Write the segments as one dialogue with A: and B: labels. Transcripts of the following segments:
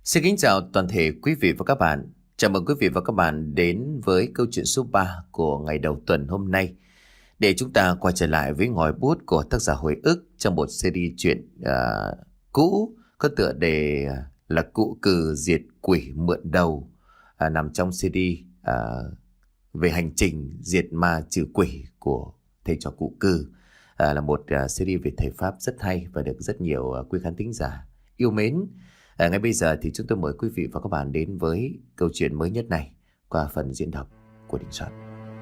A: Xin kính chào toàn thể quý vị và các bạn. Chào mừng quý vị và các bạn đến với câu chuyện số 3 của ngày đầu tuần hôm nay. Để chúng ta quay trở lại với ngòi bút của tác giả hồi ức trong một series truyện cũ có tựa đề là Cụ Cừ Diệt Quỷ Mượn Đầu, nằm trong series về hành trình diệt ma trừ quỷ của thầy trò Cụ Cừ. Là một series về thầy Pháp rất hay và được rất nhiều quý khán thính giả yêu mến. Ngay bây giờ thì chúng tôi mời quý vị và các bạn đến với câu chuyện mới nhất này qua phần diễn đọc của Đình Soạn.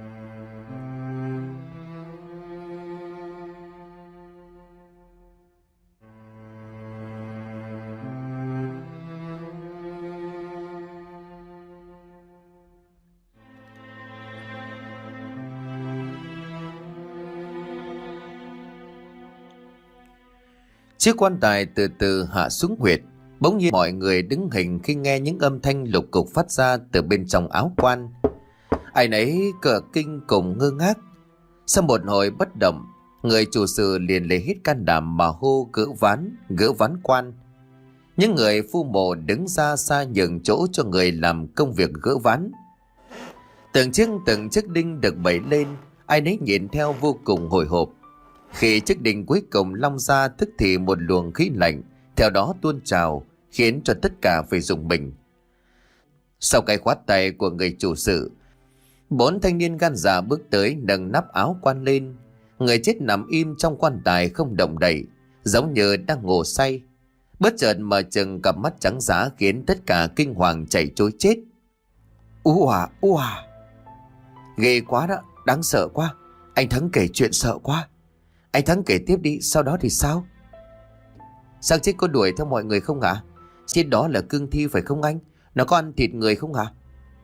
A: Chiếc quan tài từ từ hạ xuống huyệt. Bỗng nhiên mọi người đứng hình khi nghe những âm thanh lục cục phát ra từ bên trong áo quan. Ai nấy cờ kinh cùng ngơ ngác. Sau một hồi bất động, người chủ sự liền lấy hết can đảm mà hô gỡ ván quan. Những người phu mộ đứng ra xa nhường chỗ cho người làm công việc gỡ ván. Từng chiếc đinh được bẩy lên, ai nấy nhìn theo vô cùng hồi hộp. Khi chiếc đinh cuối cùng long ra, tức thì một luồng khí lạnh theo đó tuôn trào, khiến cho tất cả phải rùng mình. Sau cái khoát tay của người chủ sự, 4 thanh niên gan dạ bước tới nâng nắp áo quan lên. Người chết nằm im trong quan tài không động đậy, giống như đang ngủ say. Bất chợt mở chừng cặp mắt trắng dã khiến tất cả kinh hoàng chạy trối chết. U à, ghê quá đó, đáng sợ quá. Anh Thắng kể chuyện sợ quá. Anh Thắng kể tiếp đi, sau đó thì sao? Xác chết có đuổi theo mọi người không hả? Chết đó là cương thi phải không anh? Nó có ăn thịt người không hả?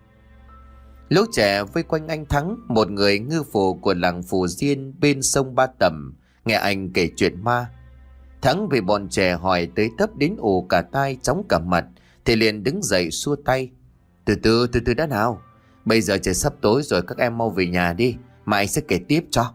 A: Lũ trẻ vây quanh anh Thắng, một người ngư phủ của làng Phù Diên bên sông Ba Tầm, nghe anh kể chuyện ma. Thắng bị bọn trẻ hỏi tới tấp đến ù cả tai chóng cả mặt, thì liền đứng dậy xua tay. Từ từ đã nào. Bây giờ trời sắp tối rồi, các em mau về nhà đi, mà anh sẽ kể tiếp cho.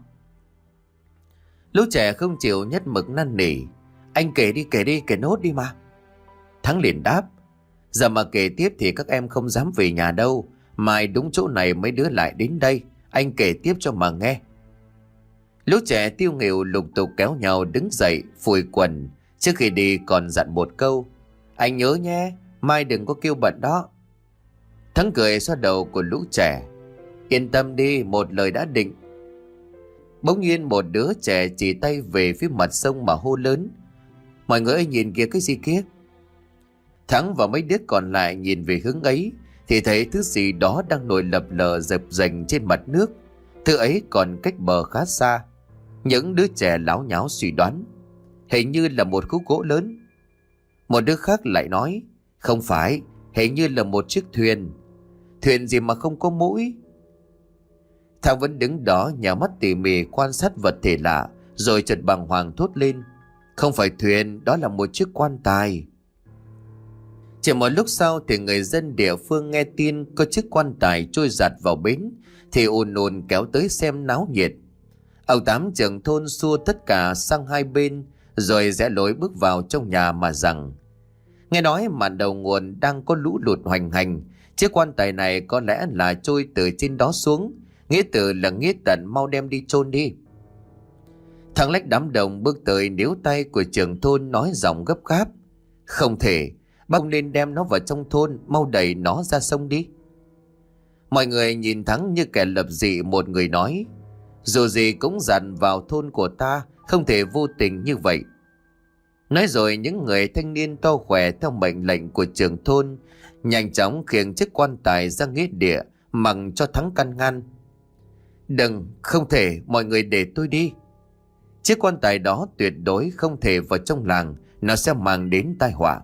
A: Lũ trẻ không chịu nhất mực năn nỉ. Anh kể đi, kể nốt đi mà. Thắng liền đáp. Giờ mà kể tiếp thì các em không dám về nhà đâu. Mai đúng chỗ này mấy đứa lại đến đây. Anh kể tiếp cho mà nghe. Lũ trẻ tiêu nghỉu lục tục kéo nhau đứng dậy, phủi quần. Trước khi đi còn dặn một câu. Anh nhớ nhé, mai đừng có kêu bận đó. Thắng cười xoa đầu của lũ trẻ. Yên tâm đi, một lời đã định. Bỗng nhiên một đứa trẻ chỉ tay về phía mặt sông mà hô lớn. Mọi người ơi, nhìn kìa, cái gì kia? Thắng và mấy đứa còn lại nhìn về hướng ấy thì thấy thứ gì đó đang nổi lập lờ dập dềnh trên mặt nước. Thứ ấy còn cách bờ khá xa. Những đứa trẻ láo nháo suy đoán hình như là một khúc gỗ lớn. Một đứa khác lại nói không phải, hình như là một chiếc thuyền. Thuyền gì mà không có mũi? Thằng vẫn đứng đó nhả mắt tỉ mỉ quan sát vật thể lạ, rồi chợt bàng hoàng thốt lên. Không phải thuyền, đó là một chiếc quan tài. Chỉ một lúc sau thì người dân địa phương nghe tin có chiếc quan tài trôi giạt vào bến thì ùn kéo tới xem náo nhiệt. Ông Tám trưởng thôn xua tất cả sang hai bên rồi rẽ lối bước vào trong nhà mà rằng: nghe nói màn đầu nguồn đang có lũ lụt hoành hành, chiếc quan tài này có lẽ là trôi từ trên đó xuống. Nghĩa tử là nghĩa tận, mau đem đi chôn đi. Thằng lách đám đồng bước tới níu tay của trưởng thôn nói giọng gấp gáp. Không thể, bác nên đem nó vào trong thôn, mau đẩy nó ra sông đi. Mọi người nhìn Thắng như kẻ lập dị, một người nói. Dù gì cũng dặn vào thôn của ta, không thể vô tình như vậy. Nói rồi những người thanh niên to khỏe theo mệnh lệnh của trưởng thôn nhanh chóng khiêng chiếc quan tài ra nghĩa địa, mặc cho Thắng can ngăn. Đừng, không thể, mọi người để tôi đi. Chiếc quan tài đó tuyệt đối không thể vào trong làng, nó sẽ mang đến tai họa.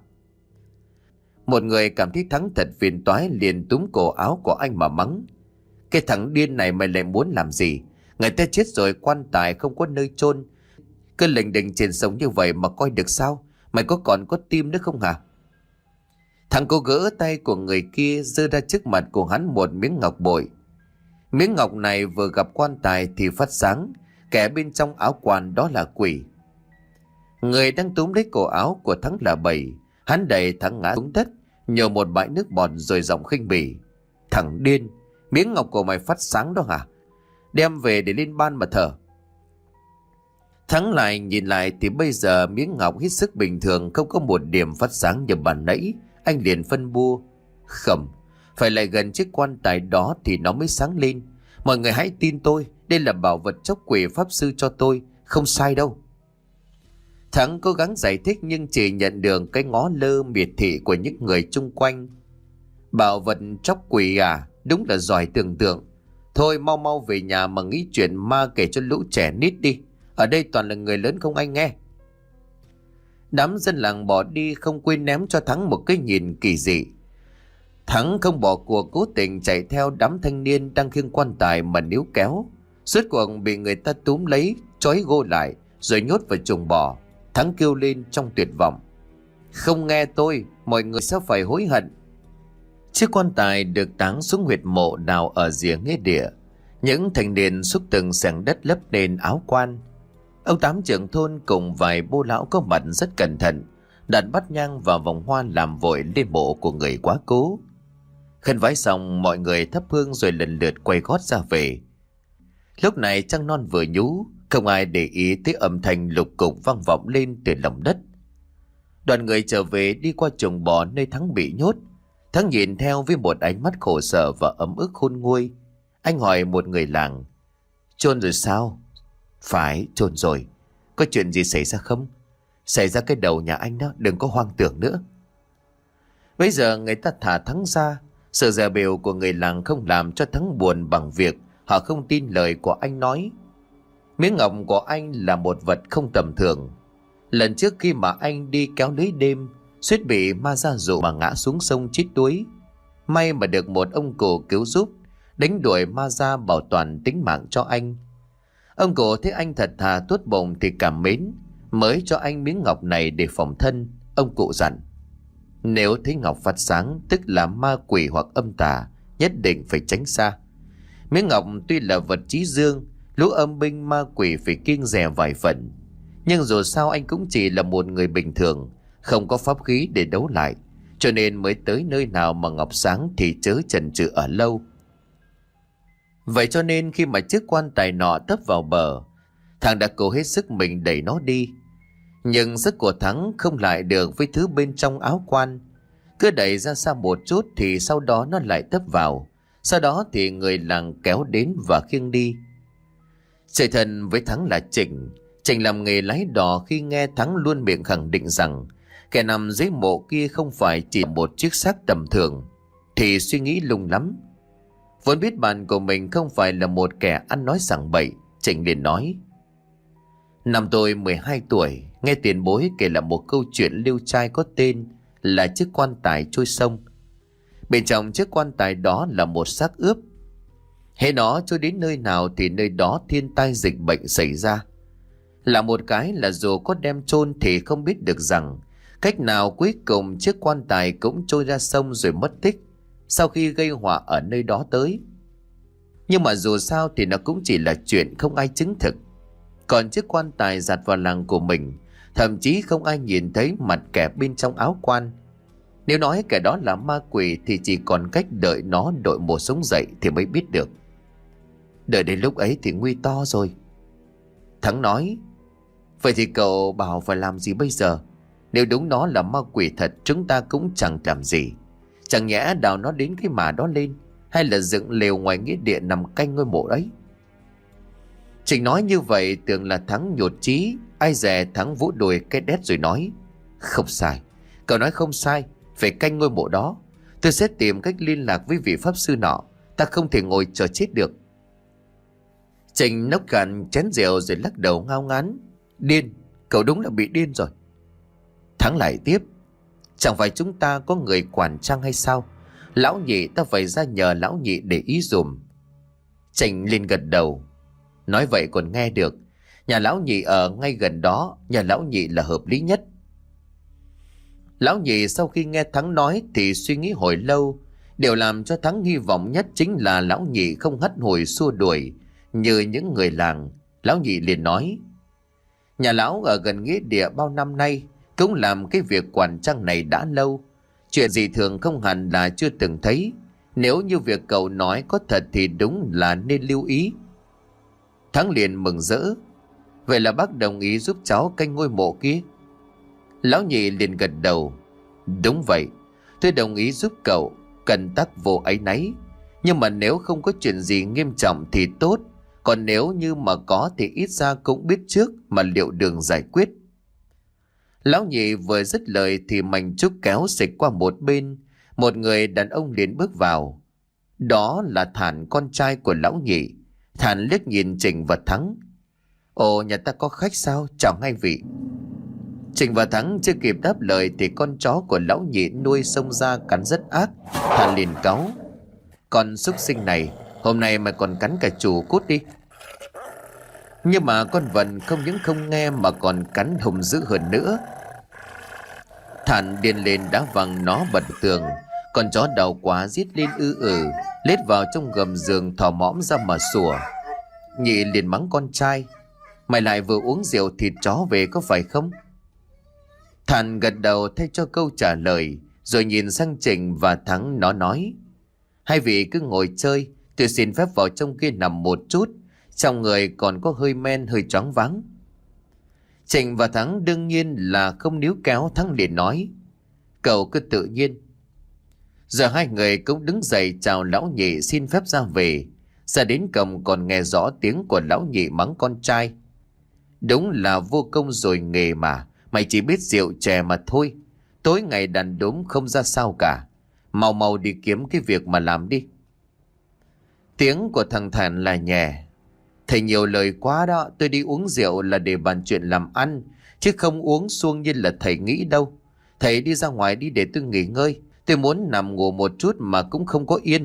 A: Một người cảm thấy Thắng thật phiền toái liền túm cổ áo của anh mà mắng. Cái thằng điên này mày lại muốn làm gì? Người ta chết rồi, quan tài không có nơi chôn, cứ lình đình trên sông như vậy mà coi được sao? Mày còn có tim nữa không hả? Thằng cô gỡ tay của người kia giơ ra trước mặt của hắn một miếng ngọc bội. Miếng ngọc này vừa gặp quan tài thì phát sáng, kẻ bên trong áo quan đó là quỷ. Người đang túm lấy cổ áo của Thắng là Bảy. Hắn đẩy Thắng ngã xuống đất, nhổ một bãi nước bọt rồi giọng khinh bỉ. Thằng điên, miếng ngọc của mày phát sáng đó hả? Đem về để lên ban mà thờ. Thắng lại nhìn lại thì bây giờ miếng ngọc hết sức bình thường, không có một điểm phát sáng như ban nãy. Anh liền phân bua. Không, phải lại gần chiếc quan tài đó thì nó mới sáng lên. Mọi người hãy tin tôi, đây là bảo vật chóc quỷ pháp sư cho tôi, không sai đâu. Thắng cố gắng giải thích nhưng chỉ nhận được cái ngó lơ miệt thị của những người chung quanh. Bảo vật chóc quỷ à, đúng là giỏi tưởng tượng. Thôi mau mau về nhà mà nghĩ chuyện ma kể cho lũ trẻ nít đi. Ở đây toàn là người lớn không ai nghe. Đám dân làng bỏ đi không quên ném cho Thắng một cái nhìn kỳ dị. Thắng không bỏ cuộc, cố tình chạy theo đám thanh niên đang khiêng quan tài mà níu kéo. Suốt cuộc bị người ta túm lấy, trói gô lại rồi nhốt vào chuồng bò. Thắng kêu lên trong tuyệt vọng. Không nghe tôi, mọi người sẽ phải hối hận. Chiếc quan tài được táng xuống huyệt mộ đào ở rìa nghĩa địa. Những thanh niên xúc từng xẻng đất lấp nền áo quan. Ông Tám trưởng thôn cùng vài bô lão có mặt rất cẩn thận, đặt bát nhang vào vòng hoa làm vội lên mộ của người quá cố. Khấn vái xong, mọi người thắp hương rồi lần lượt quay gót ra về. Lúc này trăng non vừa nhú, không ai để ý tới âm thanh lục cục vang vọng lên từ lòng đất. Đoàn người trở về đi qua chuồng bò nơi Thắng bị nhốt. Thắng nhìn theo với một ánh mắt khổ sở và ấm ức khôn nguôi. Anh hỏi một người làng. Chôn rồi sao? Phải, chôn rồi. Có chuyện gì xảy ra không? Xảy ra cái đầu nhà anh đó, đừng có hoang tưởng nữa. Bây giờ người ta thả Thắng ra. Sự dè bỉu của người làng không làm cho Thắng buồn bằng việc họ không tin lời của anh nói. Miếng ngọc của anh là một vật không tầm thường. Lần trước khi mà anh đi kéo lưới đêm, suýt bị ma ra dụ mà ngã xuống sông chết đuối. May mà được một ông cụ cứu giúp, đánh đuổi ma ra bảo toàn tính mạng cho anh. Ông cụ thấy anh thật thà tốt bụng thì cảm mến, mới cho anh miếng ngọc này để phòng thân. Ông cụ dặn, nếu thấy ngọc phát sáng tức là ma quỷ hoặc âm tà, nhất định phải tránh xa. Miếng ngọc tuy là vật chí dương, lũ âm binh ma quỷ phải kiêng dè vài phần, nhưng dù sao anh cũng chỉ là một người bình thường, không có pháp khí để đấu lại, cho nên mới tới nơi nào mà ngọc sáng thì chớ chần chừ ở lâu. Vậy cho nên khi mà chiếc quan tài nọ tấp vào bờ, Thắng đã cố hết sức mình đẩy nó đi. Nhưng sức của Thắng không lại được với thứ bên trong áo quan. Cứ đẩy ra xa một chút thì sau đó nó lại tấp vào. Sau đó thì người làng kéo đến và khiêng đi. Trời thần với Thắng là Trịnh. Trịnh làm nghề lái đò, khi nghe Thắng luôn miệng khẳng định rằng kẻ nằm dưới mộ kia không phải chỉ một chiếc xác tầm thường, thì suy nghĩ lung lắm. Vốn biết bạn của mình không phải là một kẻ ăn nói sảng bậy, Trịnh liền nói. Năm tôi 12 tuổi, nghe tiền bối kể là một câu chuyện liêu trai có tên là chiếc quan tài trôi sông. Bên trong chiếc quan tài đó là một xác ướp. Hễ nó trôi đến nơi nào thì nơi đó thiên tai dịch bệnh xảy ra. Là một cái là dù có đem chôn thì không biết được rằng cách nào cuối cùng chiếc quan tài cũng trôi ra sông rồi mất tích sau khi gây họa ở nơi đó tới. Nhưng mà dù sao thì nó cũng chỉ là chuyện không ai chứng thực. Còn chiếc quan tài giặt vào làng của mình, thậm chí không ai nhìn thấy mặt kẻ bên trong áo quan. Nếu nói kẻ đó là ma quỷ thì chỉ còn cách đợi nó đội mồ sống dậy thì mới biết được. Đợi đến lúc ấy thì nguy to rồi. Thắng nói, vậy thì cậu bảo phải làm gì bây giờ? Nếu đúng nó là ma quỷ thật, chúng ta cũng chẳng làm gì. Chẳng nhẽ đào nó đến cái mả đó lên, hay là dựng lều ngoài nghĩa địa nằm canh ngôi mộ đấy? Trịnh nói như vậy tưởng là Thắng nhột chí. Ai dè Thắng vỗ đùi cái đét rồi nói, không sai, cậu nói không sai, phải canh ngôi mộ đó. Tôi sẽ tìm cách liên lạc với vị pháp sư nọ. Ta không thể ngồi chờ chết được. Trịnh nốc cạn chén rượu rồi lắc đầu ngao ngán. Điên, cậu đúng là bị điên rồi. Thắng lại tiếp, chẳng phải chúng ta có người quản trăng hay sao? Lão nhị, ta phải ra nhờ lão nhị để ý dùm. Trịnh liền gật đầu. Nói vậy còn nghe được. Nhà lão nhị ở ngay gần đó, nhà lão nhị là hợp lý nhất. Lão nhị sau khi nghe Thắng nói thì suy nghĩ hồi lâu. Điều làm cho Thắng hy vọng nhất chính là lão nhị không hất hủi xua đuổi như những người làng. Lão nhị liền nói, nhà lão ở gần nghĩa địa bao năm nay, cũng làm cái việc quản trăng này đã lâu. Chuyện dị thường không hẳn là chưa từng thấy. Nếu như việc cậu nói có thật thì đúng là nên lưu ý. Thắng liền mừng rỡ. Vậy là bác đồng ý giúp cháu canh ngôi mộ kia? Lão nhị liền gật đầu. Đúng vậy, tôi đồng ý giúp cậu, cần tắc vô áy náy. Nhưng mà nếu không có chuyện gì nghiêm trọng thì tốt. Còn nếu như mà có thì ít ra cũng biết trước mà liệu đường giải quyết. Lão nhị vừa dứt lời thì mảnh trúc kéo xịch qua một bên. Một người đàn ông liền bước vào. Đó là Thản, con trai của lão nhị. Thản liếc nhìn Trình và Thắng. Ồ, nhà ta có khách sao? Chào hai vị. Trình và Thắng chưa kịp đáp lời thì con chó của lão nhị nuôi xông ra cắn rất ác. Thản liền cáu. Con súc sinh này, hôm nay mày còn cắn cả chủ, cút đi. Nhưng mà con Vân không những không nghe mà còn cắn hùng dữ hơn nữa. Thản điên lên đá văng nó bật tường. Con chó đau quá rít lên lết vào trong gầm giường thò mõm ra mà sủa. Nhị liền mắng con trai. Mày lại vừa uống rượu thịt chó về có phải không? Thản gật đầu thay cho câu trả lời, rồi nhìn sang Trình và Thắng. Nó nói: Hai vị cứ ngồi chơi, tôi xin phép vào trong kia nằm một chút. Trong người còn có hơi men, hơi choáng váng. Trình và Thắng đương nhiên là không níu kéo. Thắng liền nói: Cậu cứ tự nhiên. Giờ hai người cũng đứng dậy chào lão nhị xin phép ra về. Ra đến cổng còn nghe rõ tiếng của lão nhị mắng con trai. Đúng là vô công rồi nghề mà. Mày chỉ biết rượu chè mà thôi. Tối ngày đàn đúm không ra sao cả. Mau mau đi kiếm cái việc mà làm đi. Tiếng của thằng Thản là nhẹ. Thầy nhiều lời quá đó. Tôi đi uống rượu là để bàn chuyện làm ăn, chứ không uống suông như là thầy nghĩ đâu. Thầy đi ra ngoài đi để tôi nghỉ ngơi. Tôi muốn nằm ngủ một chút mà cũng không có yên.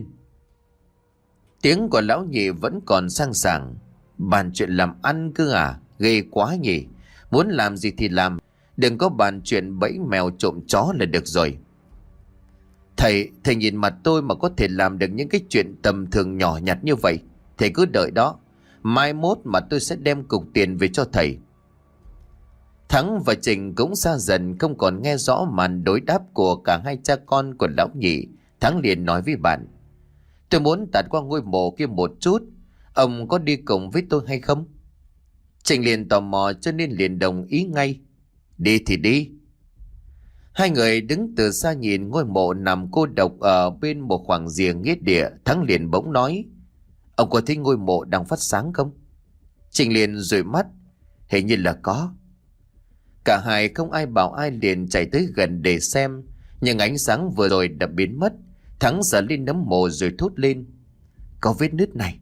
A: Tiếng của lão nhị vẫn còn sang sảng. Bàn chuyện làm ăn cơ à? Ghê quá nhỉ. Muốn làm gì thì làm. Đừng có bàn chuyện bẫy mèo trộm chó là được rồi. Thầy nhìn mặt tôi mà có thể làm được những cái chuyện tầm thường nhỏ nhặt như vậy. Thầy cứ đợi đó. Mai mốt mà tôi sẽ đem cục tiền về cho thầy. Thắng và Trình cũng xa dần, không còn nghe rõ màn đối đáp của cả hai cha con của lão nhị. Thắng liền nói với bạn: Tôi muốn tạt qua ngôi mộ kia một chút. Ông có đi cùng với tôi hay không? Trình liền tò mò cho nên liền đồng ý ngay. Đi thì đi. Hai người đứng từ xa nhìn ngôi mộ nằm cô độc ở bên một khoảng rìa nghĩa địa. Thắng liền bỗng nói: Ông có thấy ngôi mộ đang phát sáng không? Trình liền dụi mắt. Hình như là có. Cả hai không ai bảo ai liền chạy tới gần để xem. Nhưng ánh sáng vừa rồi đã biến mất. Thắng giở lên nấm mộ rồi thốt lên: Có vết nứt này.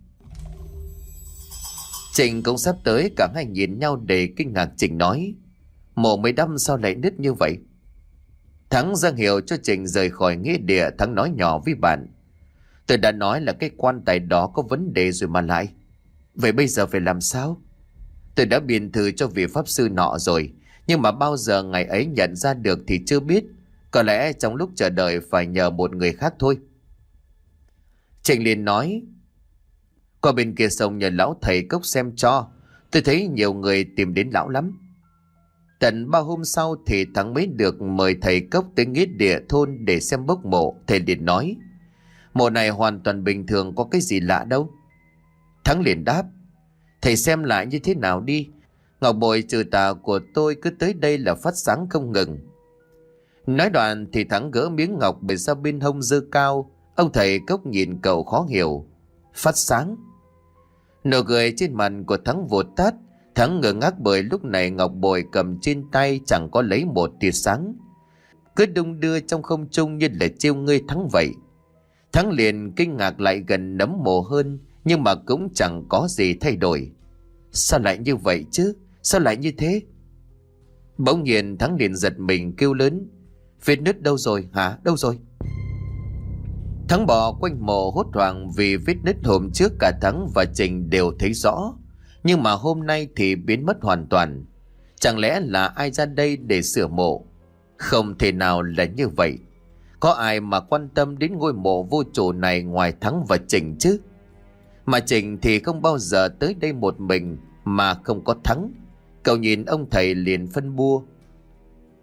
A: Trình cũng sắp tới, cả hai nhìn nhau để kinh ngạc. Trình nói: Mộ mới đâm sao lại nứt như vậy? Thắng ra hiệu cho Trình rời khỏi nghĩa địa. Thắng nói nhỏ với bạn: Tôi đã nói là cái quan tài đó có vấn đề rồi mà lại. Vậy bây giờ phải làm sao? Tôi đã biện thư cho vị pháp sư nọ rồi, nhưng mà bao giờ ngày ấy nhận ra được thì chưa biết. Có lẽ trong lúc chờ đợi phải nhờ một người khác thôi. Trình liền nói: Qua bên kia sông nhờ lão thầy cốc xem cho. Tôi thấy nhiều người tìm đến lão lắm. Tận 3 hôm sau thì Thắng mới được mời thầy cốc tới nghĩa địa thôn để xem bốc mộ. Thầy liền nói: Mộ này hoàn toàn bình thường, có cái gì lạ đâu. Thắng liền đáp: Thầy xem lại như thế nào đi. Ngọc bội trừ tà của tôi cứ tới đây là phát sáng không ngừng. Nói đoạn thì Thắng gỡ miếng ngọc bội ra bên hông giơ cao. Ông thầy cốc nhìn cậu khó hiểu. Phát sáng? Nụ cười trên mặt của Thắng vụt tắt. Thắng ngơ ngác bởi lúc này ngọc bội cầm trên tay chẳng có lấy một tia sáng, cứ đung đưa trong không trung như là trêu ngươi Thắng vậy. Thắng liền kinh ngạc lại gần nấm mộ hơn, nhưng mà cũng chẳng có gì thay đổi. Sao lại như vậy chứ? Sao lại như thế? Bỗng nhiên Thắng liền giật mình kêu lớn: Vết nứt đâu rồi hả? Đâu rồi? Thắng bò quanh mộ hốt hoảng vì vết nứt hôm trước cả Thắng và Trình đều thấy rõ, nhưng mà hôm nay thì biến mất hoàn toàn. Chẳng lẽ là ai ra đây để sửa mộ? Không thể nào là như vậy. Có ai mà quan tâm đến ngôi mộ vô chủ này ngoài Thắng và Trình chứ? Mà Trình thì không bao giờ tới đây một mình mà không có Thắng. Cậu nhìn ông thầy liền phân bua: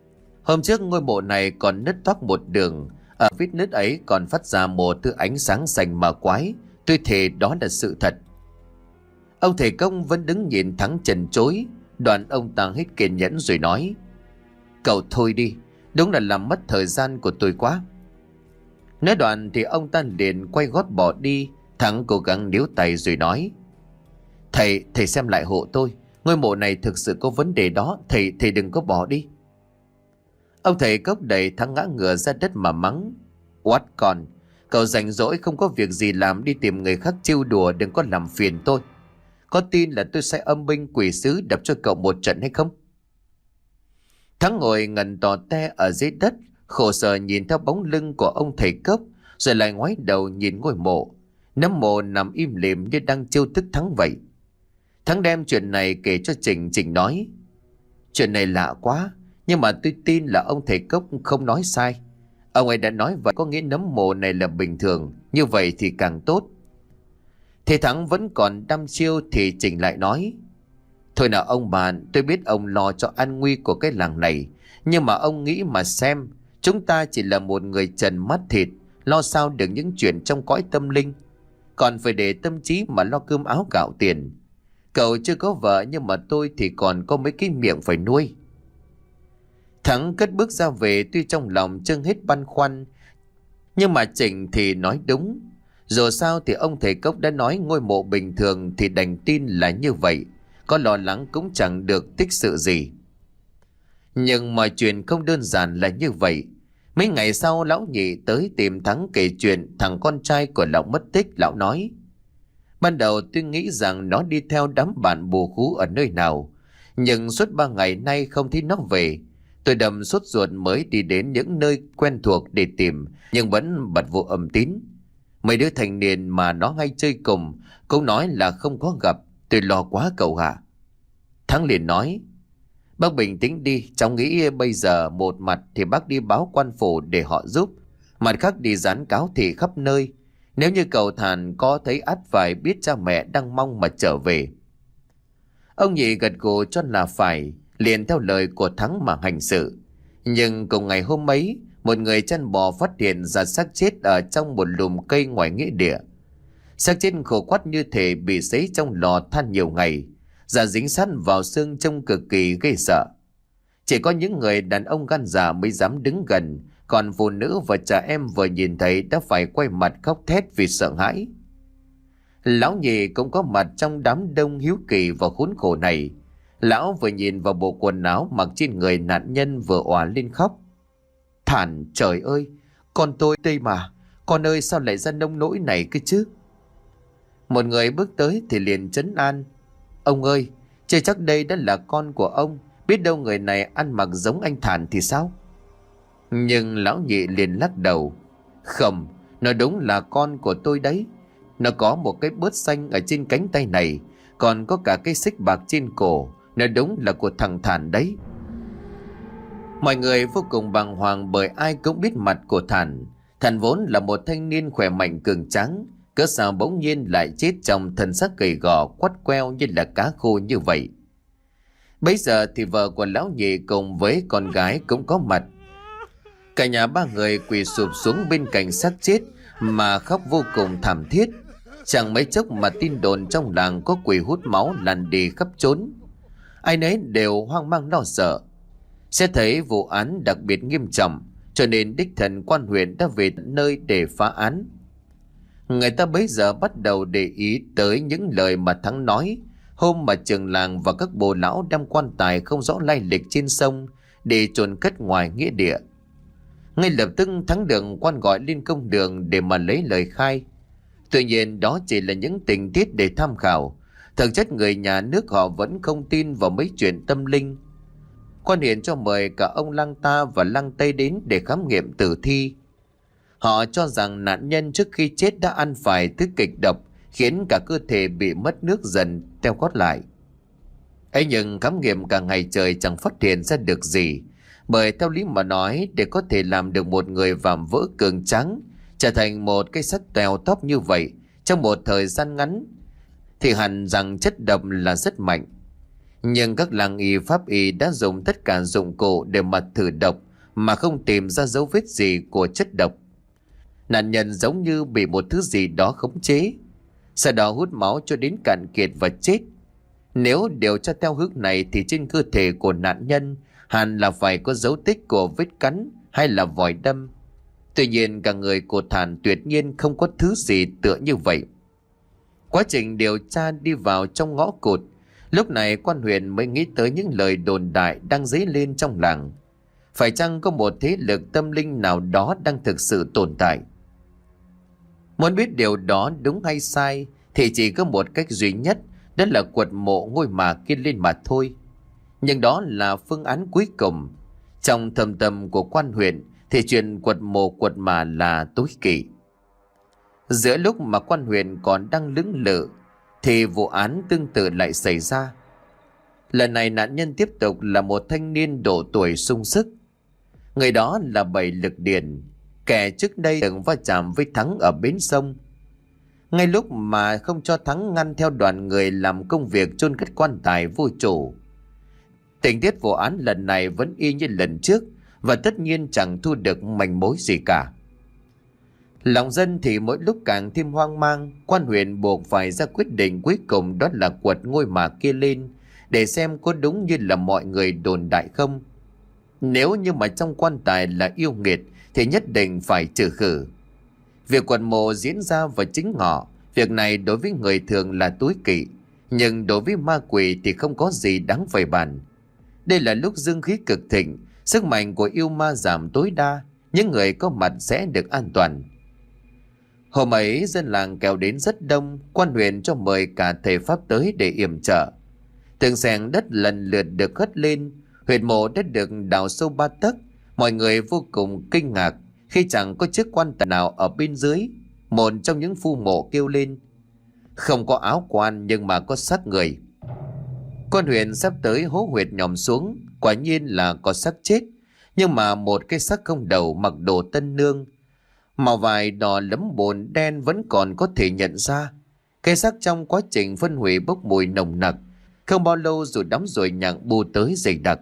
A: Hôm trước ngôi mộ này còn nứt toác một đường, ở vết nứt ấy còn phát ra một thứ ánh sáng xanh mà quái, tôi thề đó là sự thật. Ông thầy Công vẫn đứng nhìn Thắng trần trối. Đoạn ông ta hết kiên nhẫn rồi nói: Cậu thôi đi, đúng là làm mất thời gian của tôi quá. Nói đoạn thì ông ta liền quay gót bỏ đi. Thắng cố gắng níu tay rồi nói: Thầy xem lại hộ tôi, ngôi mộ này thực sự có vấn đề đó, thầy đừng có bỏ đi. Ông thầy Cốc đẩy Thắng ngã ngửa ra đất mà mắng: Oát con, cậu rảnh rỗi không có việc gì làm đi tìm người khác trêu đùa, đừng có làm phiền tôi. Có tin là tôi sẽ âm binh quỷ sứ đập cho cậu một trận hay không? Thắng ngồi ngẩn tò te ở dưới đất, khổ sở nhìn theo bóng lưng của ông thầy Cốc, rồi lại ngoái đầu nhìn ngôi mộ. Nấm mộ nằm im lìm như đang trêu tức Thắng vậy. Thắng đem chuyện này kể cho Trình nói: Chuyện này lạ quá, nhưng mà tôi tin là ông thầy Cốc không nói sai. Ông ấy đã nói vậy có nghĩa nấm mộ này là bình thường, như vậy thì càng tốt. Thầy Thắng vẫn còn đăm chiêu thì Trình lại nói: Thôi nào ông bạn, tôi biết ông lo cho an nguy của cái làng này, nhưng mà ông nghĩ mà xem, chúng ta chỉ là một người trần mắt thịt, lo sao được những chuyện trong cõi tâm linh, còn phải để tâm trí mà lo cơm áo gạo tiền. Cậu chưa có vợ nhưng mà tôi thì còn có mấy cái miệng phải nuôi. Thắng cất bước ra về, tuy trong lòng chưng hết băn khoăn, nhưng mà Trình thì nói đúng. Dù sao thì ông thầy Cốc đã nói ngôi mộ bình thường thì đành tin là như vậy, có lo lắng cũng chẳng được tích sự gì. Nhưng mọi chuyện không đơn giản là như vậy. Mấy ngày sau lão nhị tới tìm Thắng kể chuyện thằng con trai của lão mất tích. Lão nói: Ban đầu tôi nghĩ rằng nó đi theo đám bạn bồ khú ở nơi nào, nhưng suốt 3 ngày nay không thấy nó về. Tôi đầm sốt ruột mới đi đến những nơi quen thuộc để tìm, nhưng vẫn bật vô âm tín. Mấy đứa thành niên mà nó hay chơi cùng cũng nói là không có gặp. Tôi lo quá cậu ạ. Thắng liền nói: Bác bình tĩnh đi, cháu nghĩ bây giờ một mặt thì bác đi báo quan phủ để họ giúp, mặt khác đi dán cáo thị khắp nơi. Nếu như cậu Thàn có thấy ắt phải biết cha mẹ đang mong mà trở về. Ông nhị gật gù cho là phải, liền theo lời của Thắng mà hành sự. Nhưng cùng ngày hôm ấy, một người chăn bò phát hiện ra xác chết ở trong một lùm cây ngoài nghĩa địa. Xác chết khô quắt như thể bị sấy trong lò than nhiều ngày, da dính sát vào xương trông cực kỳ ghê sợ. Chỉ có những người đàn ông gan dạ mới dám đứng gần, còn phụ nữ và trẻ em vừa nhìn thấy đã phải quay mặt khóc thét vì sợ hãi. Lão nhị cũng có mặt trong đám đông hiếu kỳ và khốn khổ này. Lão vừa nhìn vào bộ quần áo mặc trên người nạn nhân vừa òa lên khóc: Thản, trời ơi, con tôi đây mà, con ơi sao lại ra nông nỗi này cơ chứ? Một người bước tới thì liền trấn an: Ông ơi, chưa chắc đây đã là con của ông, biết đâu người này ăn mặc giống anh Thản thì sao? Nhưng lão nhị liền lắc đầu: Không, nó đúng là con của tôi đấy. Nó có một cái bớt xanh ở trên cánh tay này, còn có cả cái xích bạc trên cổ. Nó đúng là của thằng Thản đấy. Mọi người vô cùng bàng hoàng bởi ai cũng biết mặt của Thản. Thản vốn là một thanh niên khỏe mạnh cường tráng, cớ sao bỗng nhiên lại chết trong thân xác gầy gò quắt queo như là cá khô như vậy. Bấy giờ thì vợ của lão nhị cùng với con gái cũng có mặt. Cả nhà ba người quỳ sụp xuống bên cạnh xác chết mà khóc vô cùng thảm thiết. Chẳng mấy chốc mà tin đồn trong làng có quỷ hút máu lan đi khắp trốn. Ai nấy đều hoang mang lo sợ. Sẽ thấy vụ án đặc biệt nghiêm trọng, cho nên đích thần quan huyện đã về nơi để phá án. Người ta bấy giờ bắt đầu để ý tới những lời mà Thắng nói hôm mà trường làng và các bồ lão đem quan tài không rõ lai lịch trên sông để chôn cất ngoài nghĩa địa. Ngay lập tức Thắng được quan gọi lên công đường để mà lấy lời khai. Tuy nhiên đó chỉ là những tình tiết để tham khảo. Thực chất người nhà nước họ vẫn không tin vào mấy chuyện tâm linh. Quan huyện cho mời cả ông Lăng Ta và Lăng Tây đến để khám nghiệm tử thi. Họ cho rằng nạn nhân trước khi chết đã ăn phải thứ kịch độc khiến cả cơ thể bị mất nước dần teo gót lại. Ấy nhưng khám nghiệm cả ngày trời chẳng phát hiện ra được gì. Bởi theo lý mà nói, để có thể làm được một người vạm vỡ cường tráng trở thành một cái sắt teo tóp như vậy trong một thời gian ngắn thì hẳn rằng chất độc là rất mạnh. Nhưng các làng y pháp y đã dùng tất cả dụng cụ để mà thử độc mà không tìm ra dấu vết gì của chất độc. Nạn nhân giống như bị một thứ gì đó khống chế, sau đó hút máu cho đến cạn kiệt và chết. Nếu điều tra theo hướng này thì trên cơ thể của nạn nhân hẳn là phải có dấu tích của vết cắn hay là vòi đâm. Tuy nhiên cả người của Thản tuyệt nhiên không có thứ gì tựa như vậy. Quá trình điều tra đi vào trong ngõ cụt, lúc này quan huyện mới nghĩ tới những lời đồn đại đang dấy lên trong làng. Phải chăng có một thế lực tâm linh nào đó đang thực sự tồn tại? Muốn biết điều đó đúng hay sai thì chỉ có một cách duy nhất, đó là quật mộ ngôi mả kia lên mà thôi. Nhưng đó là phương án cuối cùng. Trong thâm tâm của quan huyện thì chuyện quật mộ quật mả là tối kỵ. Giữa lúc mà quan huyện còn đang lưỡng lự thì vụ án tương tự lại xảy ra. Lần này nạn nhân tiếp tục là một thanh niên độ tuổi sung sức. Người đó là Bảy Lực Điền, kẻ trước đây từng va chạm với Thắng ở bến sông. Ngay lúc mà không cho Thắng ngăn theo đoàn người làm công việc chôn cất quan tài vô chủ. Tình tiết vụ án lần này vẫn y như lần trước và tất nhiên chẳng thu được manh mối gì cả. Lòng dân thì mỗi lúc càng thêm hoang mang. Quan huyện buộc phải ra quyết định cuối cùng, đó là quật ngôi mả kia lên để xem có đúng như là mọi người đồn đại không. Nếu như mà trong quan tài là yêu nghiệt thì nhất định phải trừ khử. Việc quật mộ diễn ra vào chính ngọ. Việc này đối với người thường là tối kỵ, nhưng đối với ma quỷ thì không có gì đáng phải bàn. Đây là lúc dương khí cực thịnh, sức mạnh của yêu ma giảm tối đa, những người có mặt sẽ được an toàn. Hôm ấy dân làng kéo đến rất đông. Quan huyện cho mời cả thầy pháp tới để yểm trợ. Từng xẻng đất lần lượt được hất lên. Huyệt mộ đã được đào sâu 3 tấc. Mọi người vô cùng kinh ngạc khi chẳng có chiếc quan tài nào ở bên dưới. Một trong những phu mộ kêu lên: không có áo quan nhưng mà có xác người. Quan huyện sắp tới hố huyệt nhòm xuống, quả nhiên là có xác chết, nhưng mà một cái xác không đầu, mặc đồ tân nương, màu vải đỏ lấm bùn đen vẫn còn có thể nhận ra. Cái xác trong quá trình phân hủy bốc mùi nồng nặc, không bao lâu rồi đóng rồi nhặng bù tới dày đặc.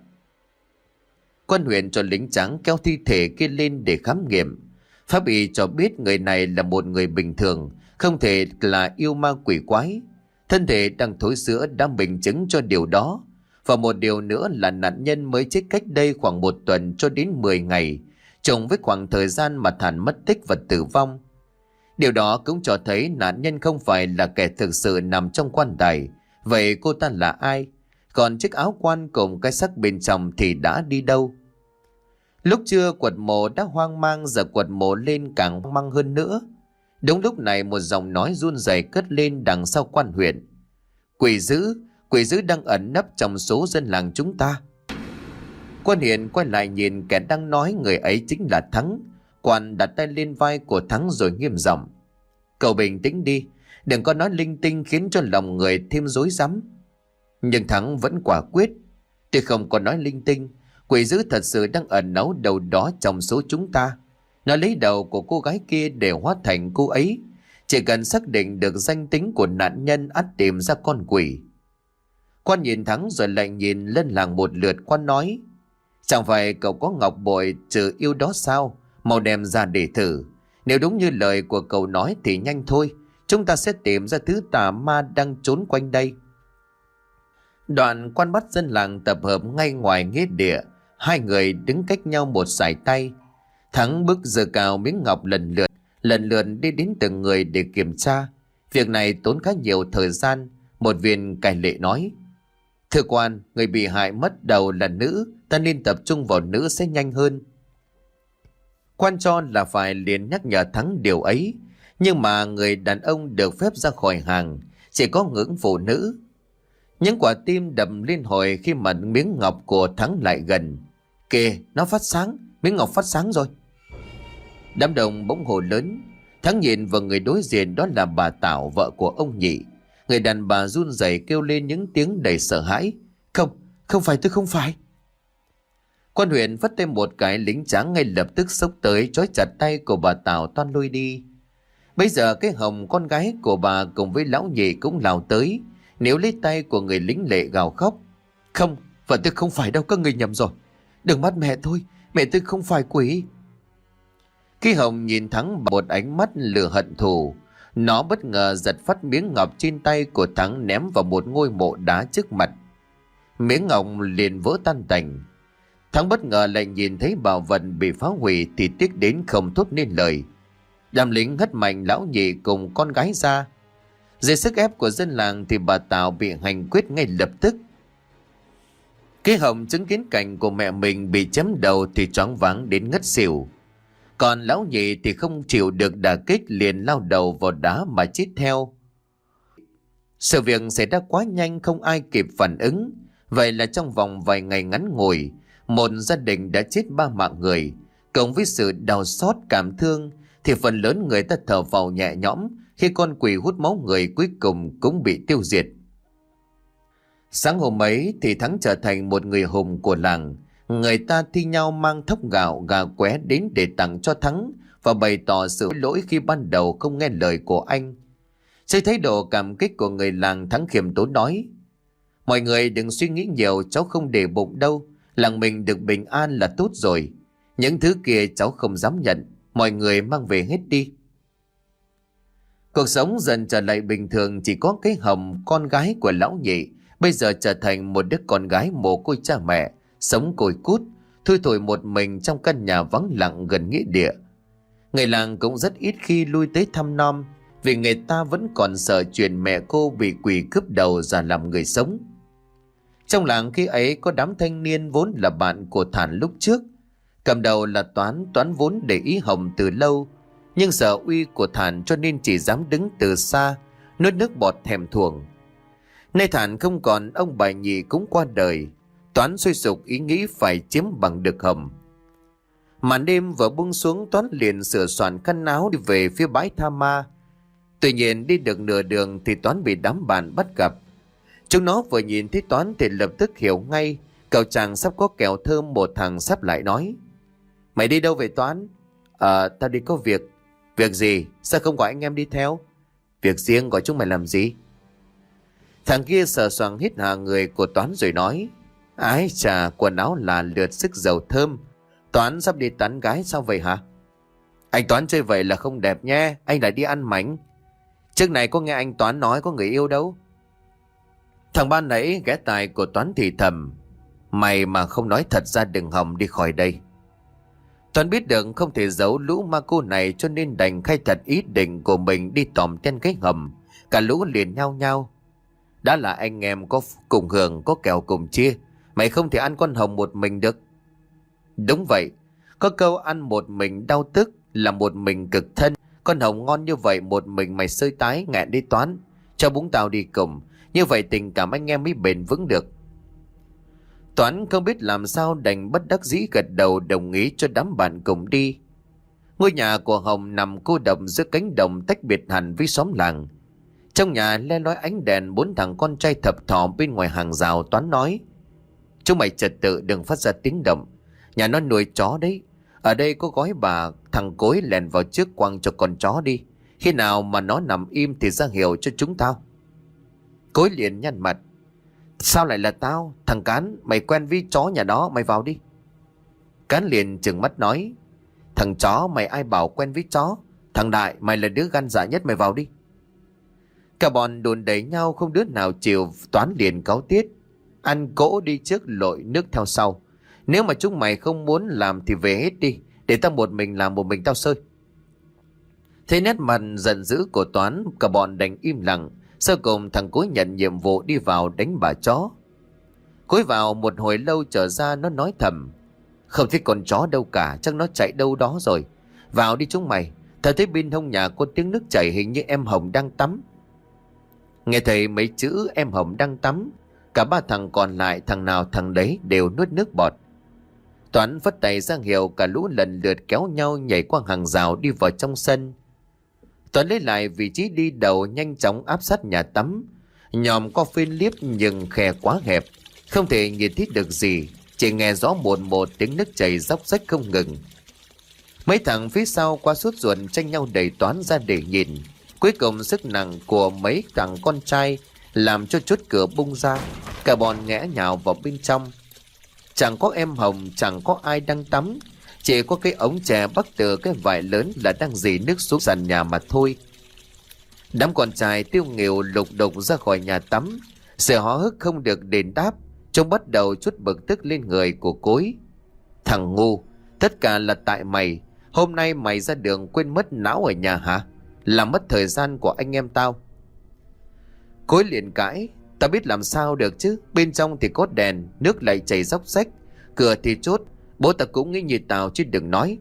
A: Quan huyện cho lính trắng kéo thi thể kia lên để khám nghiệm. Pháp y cho biết người này là một người bình thường, không thể là yêu ma quỷ quái. Thân thể đang thối rữa đã minh chứng cho điều đó. Và một điều nữa là nạn nhân mới chết cách đây khoảng 1 tuần cho đến 10 ngày, trùng với khoảng thời gian mà Thản mất tích và tử vong. Điều đó cũng cho thấy nạn nhân không phải là kẻ thực sự nằm trong quan tài. Vậy cô ta là ai? Còn chiếc áo quan cùng cái xác bên trong thì đã đi đâu? Lúc trưa quật mộ đã hoang mang, giờ quật mộ lên càng hoang mang hơn nữa. Đúng lúc này một giọng nói run rẩy cất lên đằng sau quan huyện: quỷ dữ đang ẩn nấp trong số dân làng chúng ta. Quan huyện quay lại nhìn kẻ đang nói, người ấy chính là Thắng. Quan đặt tay lên vai của Thắng rồi nghiêm giọng: cậu bình tĩnh đi, đừng có nói linh tinh khiến cho lòng người thêm rối rắm. Nhưng Thắng vẫn quả quyết: tôi không có nói linh tinh, quỷ dữ thật sự đang ẩn náu đâu đó trong số chúng ta. Nó lấy đầu của cô gái kia để hóa thành cô ấy. Chỉ cần xác định được danh tính của nạn nhân, ắt tìm ra con quỷ. Quan nhìn Thắng rồi lại nhìn lên làng một lượt. Quan nói: chẳng phải cậu có ngọc bội trừ yêu đó sao? Mau đem ra để thử. Nếu đúng như lời của cậu nói thì nhanh thôi, chúng ta sẽ tìm ra thứ tà ma đang trốn quanh đây. Đoạn Quan bắt dân làng tập hợp ngay ngoài nghĩa địa. Hai người đứng cách nhau một sải tay. Thắng bước giơ cao miếng ngọc lần lượt đi đến từng người để kiểm tra. Việc này tốn khá nhiều thời gian. Một viên cai lệ nói: thưa quan, người bị hại mất đầu là nữ, ta nên tập trung vào nữ sẽ nhanh hơn. Quan cho là phải liền nhắc nhở Thắng điều ấy, nhưng mà người đàn ông được phép ra khỏi hàng, chỉ có ngưỡng phụ nữ. Những quả tim đập liên hồi khi mà miếng ngọc của Thắng lại gần. Kìa, nó phát sáng, miếng ngọc phát sáng rồi. Đám đông bỗng hồ lớn. Thắng nhìn vào người đối diện, đó là bà Tảo, vợ của ông Nhị. Người đàn bà run rẩy kêu lên những tiếng đầy sợ hãi: Không phải, tôi không phải. Quan huyện vất tay một cái, lính tráng ngay lập tức xốc tới trói chặt tay của bà Tảo toan lôi đi. Bây giờ cái Hồng, con gái của bà, cùng với lão Nhị cũng lao tới, níu lấy tay của người lính lệ gào khóc: Không, vợ tôi không phải đâu, các người nhầm rồi. Đừng bắt mẹ tôi, Mẹ tôi không phải quỷ. Khi Hồng nhìn Thắng bằng một ánh mắt lửa hận thù, nó bất ngờ giật phát miếng ngọc trên tay của Thắng ném vào một ngôi mộ đá trước mặt. Miếng ngọc liền vỡ tan tành. Thắng bất ngờ lại nhìn thấy bảo vật bị phá hủy thì tiếc đến không thốt nên lời. Đám lính hất mạnh lão nhị cùng con gái ra. Dưới sức ép của dân làng thì bà Tào bị hành quyết ngay lập tức. Cái Hồng chứng kiến cảnh của mẹ mình bị chém đầu thì choáng váng đến ngất xỉu. Còn lão nhị thì không chịu được đả kích liền lao đầu vào đá mà chết theo. Sự việc xảy ra quá nhanh không ai kịp phản ứng. Vậy là trong vòng vài ngày ngắn ngủi, một gia đình đã chết 3 mạng người. Cộng với sự đau xót cảm thương thì phần lớn người ta thở phào nhẹ nhõm khi con quỷ hút máu người cuối cùng cũng bị tiêu diệt. Sáng hôm ấy thì Thắng trở thành một người hùng của làng. Người ta thi nhau mang thóc gạo gà qué đến để tặng cho Thắng và bày tỏ sự lỗi khi ban đầu không nghe lời của anh. Dưới thái độ cảm kích của người làng, Thắng khiêm tốn nói: mọi người đừng suy nghĩ nhiều, cháu không để bụng đâu. Làng mình được bình an là tốt rồi. Những thứ kia cháu không dám nhận. Mọi người mang về hết đi. Cuộc sống dần trở lại bình thường. Chỉ có cái Hồng, con gái của lão nhị, bây giờ trở thành một đứa con gái mồ côi cha mẹ, sống côi cút, thui thủi một mình trong căn nhà vắng lặng gần nghĩa địa. Người làng cũng rất ít khi lui tới thăm nom, vì người ta vẫn còn sợ chuyện mẹ cô bị quỷ cướp đầu ra làm người sống. Trong làng khi ấy có đám thanh niên vốn là bạn của Thản lúc trước. Cầm đầu là Toán. Toán vốn để ý Hồng từ lâu, nhưng sợ uy của Thản cho nên chỉ dám đứng từ xa, nuốt nước bọt thèm thuồng. Nay Thản không còn, ông bà nhị cũng qua đời. Toán sôi sục ý nghĩ phải chiếm bằng được Hồng. Màn đêm vừa buông xuống, Toán liền sửa soạn khăn áo đi về phía bãi tha ma. Tuy nhiên đi được nửa đường thì Toán bị đám bạn bắt gặp. Chúng nó vừa nhìn thấy Toán thì lập tức hiểu ngay cậu chàng sắp có kẹo thơm. Một thằng sắp lại nói: mày đi đâu về Toán? Tao đi có việc. Việc gì? Sao không gọi anh em đi theo? Việc riêng, gọi chúng mày làm gì? Thằng kia sờ soạng hít hà người của Toán rồi nói: ái chà, quần áo là lượt sức dầu thơm. Toán sắp đi tán gái sao vậy hả? Anh Toán chơi vậy là không đẹp nhé. Anh lại đi ăn mảnh. Trước này có nghe anh Toán nói có người yêu đâu. Thằng ban nãy ghé tai của Toán thì thầm: mày mà không nói thật ra đừng hòng đi khỏi đây. Toán biết được không thể giấu lũ ma cô này, cho nên đành khai thật ý định của mình đi tòm ten cái hầm. Cả lũ liền nhao nhao: đã là anh em có cùng hưởng, có kèo cùng chia, mày không thể ăn con Hồng một mình được. Đúng vậy, có câu ăn một mình đau tức, là một mình cực thân. Con Hồng ngon như vậy một mình mày sơi tái nghẹn đi Toán. Cho búng tao đi cùng, như vậy tình cảm anh em mới bền vững được. Toán không biết làm sao đành bất đắc dĩ gật đầu đồng ý cho đám bạn cùng đi. Ngôi nhà của Hồng nằm cô độc giữa cánh đồng tách biệt hẳn với xóm làng. Trong nhà le lói ánh đèn, 4 thằng con trai thập thò bên ngoài hàng rào. Toán nói: chúng mày trật tự đừng phát ra tiếng động. Nhà nó nuôi chó đấy. Ở đây có gói bà. Thằng Cối lèn vào trước quăng cho con chó đi. Khi nào mà nó nằm im thì ra hiệu cho chúng tao. Cối liền nhăn mặt: sao lại là tao? Thằng Cán, mày quen với chó nhà đó, mày vào đi. Cán liền trừng mắt nói: thằng chó mày ai bảo quen với chó? Thằng Đại, mày là đứa gan dạ nhất, mày vào đi. Cả bọn đùn đẩy nhau không đứa nào chịu. Toán liền cáu tiết: ăn cỗ đi trước, lội nước theo sau. Nếu mà chúng mày không muốn làm thì về hết đi, để tao một mình làm, một mình tao sơi. Thấy nét mặt giận dữ của Toán, cả bọn đành im lặng. Sau cùng thằng Cối nhận nhiệm vụ đi vào đánh bà chó. Cối vào một hồi lâu trở ra, nó nói thầm: không thấy con chó đâu cả, chắc nó chạy đâu đó rồi. Vào đi chúng mày. Tao thấy bên hông nhà có tiếng nước chảy, hình như em Hồng đang tắm. Nghe thấy mấy chữ em Hồng đang tắm, cả 3 thằng còn lại thằng nào thằng đấy đều nuốt nước bọt. Toán phất tay ra hiệu, cả lũ lần lượt kéo nhau nhảy qua hàng rào đi vào trong sân. Toán lấy lại vị trí đi đầu, nhanh chóng áp sát nhà tắm. Nhòm qua phên liếp nhưng khe quá hẹp, không thể nhìn thấy được gì, chỉ nghe rõ một tiếng nước chảy róc rách không ngừng. Mấy thằng phía sau qua sốt ruột tranh nhau đẩy Toán ra để nhìn. Cuối cùng sức nặng của mấy thằng con trai làm cho chốt cửa bung ra, cả bọn ngã nhào vào bên trong. Chẳng có em Hồng, chẳng có ai đang tắm. Chỉ có cái ống chè bắc từ cái vải lớn là đang dì nước xuống sàn nhà mà thôi. Đám con trai tiêu nghỉu lục đục ra khỏi nhà tắm. Sự hó hức không được đền đáp, chúng bắt đầu chút bực tức lên người của Cối. Thằng ngu, tất cả là tại mày. Hôm nay mày ra đường quên mất não ở nhà hả? Làm mất thời gian của anh em tao. Cối liền cãi. Tao biết làm sao được chứ. Bên trong thì có đèn, nước lại chảy róc rách, cửa thì chốt. Bố tao cũng nghĩ như tao chứ đừng nói.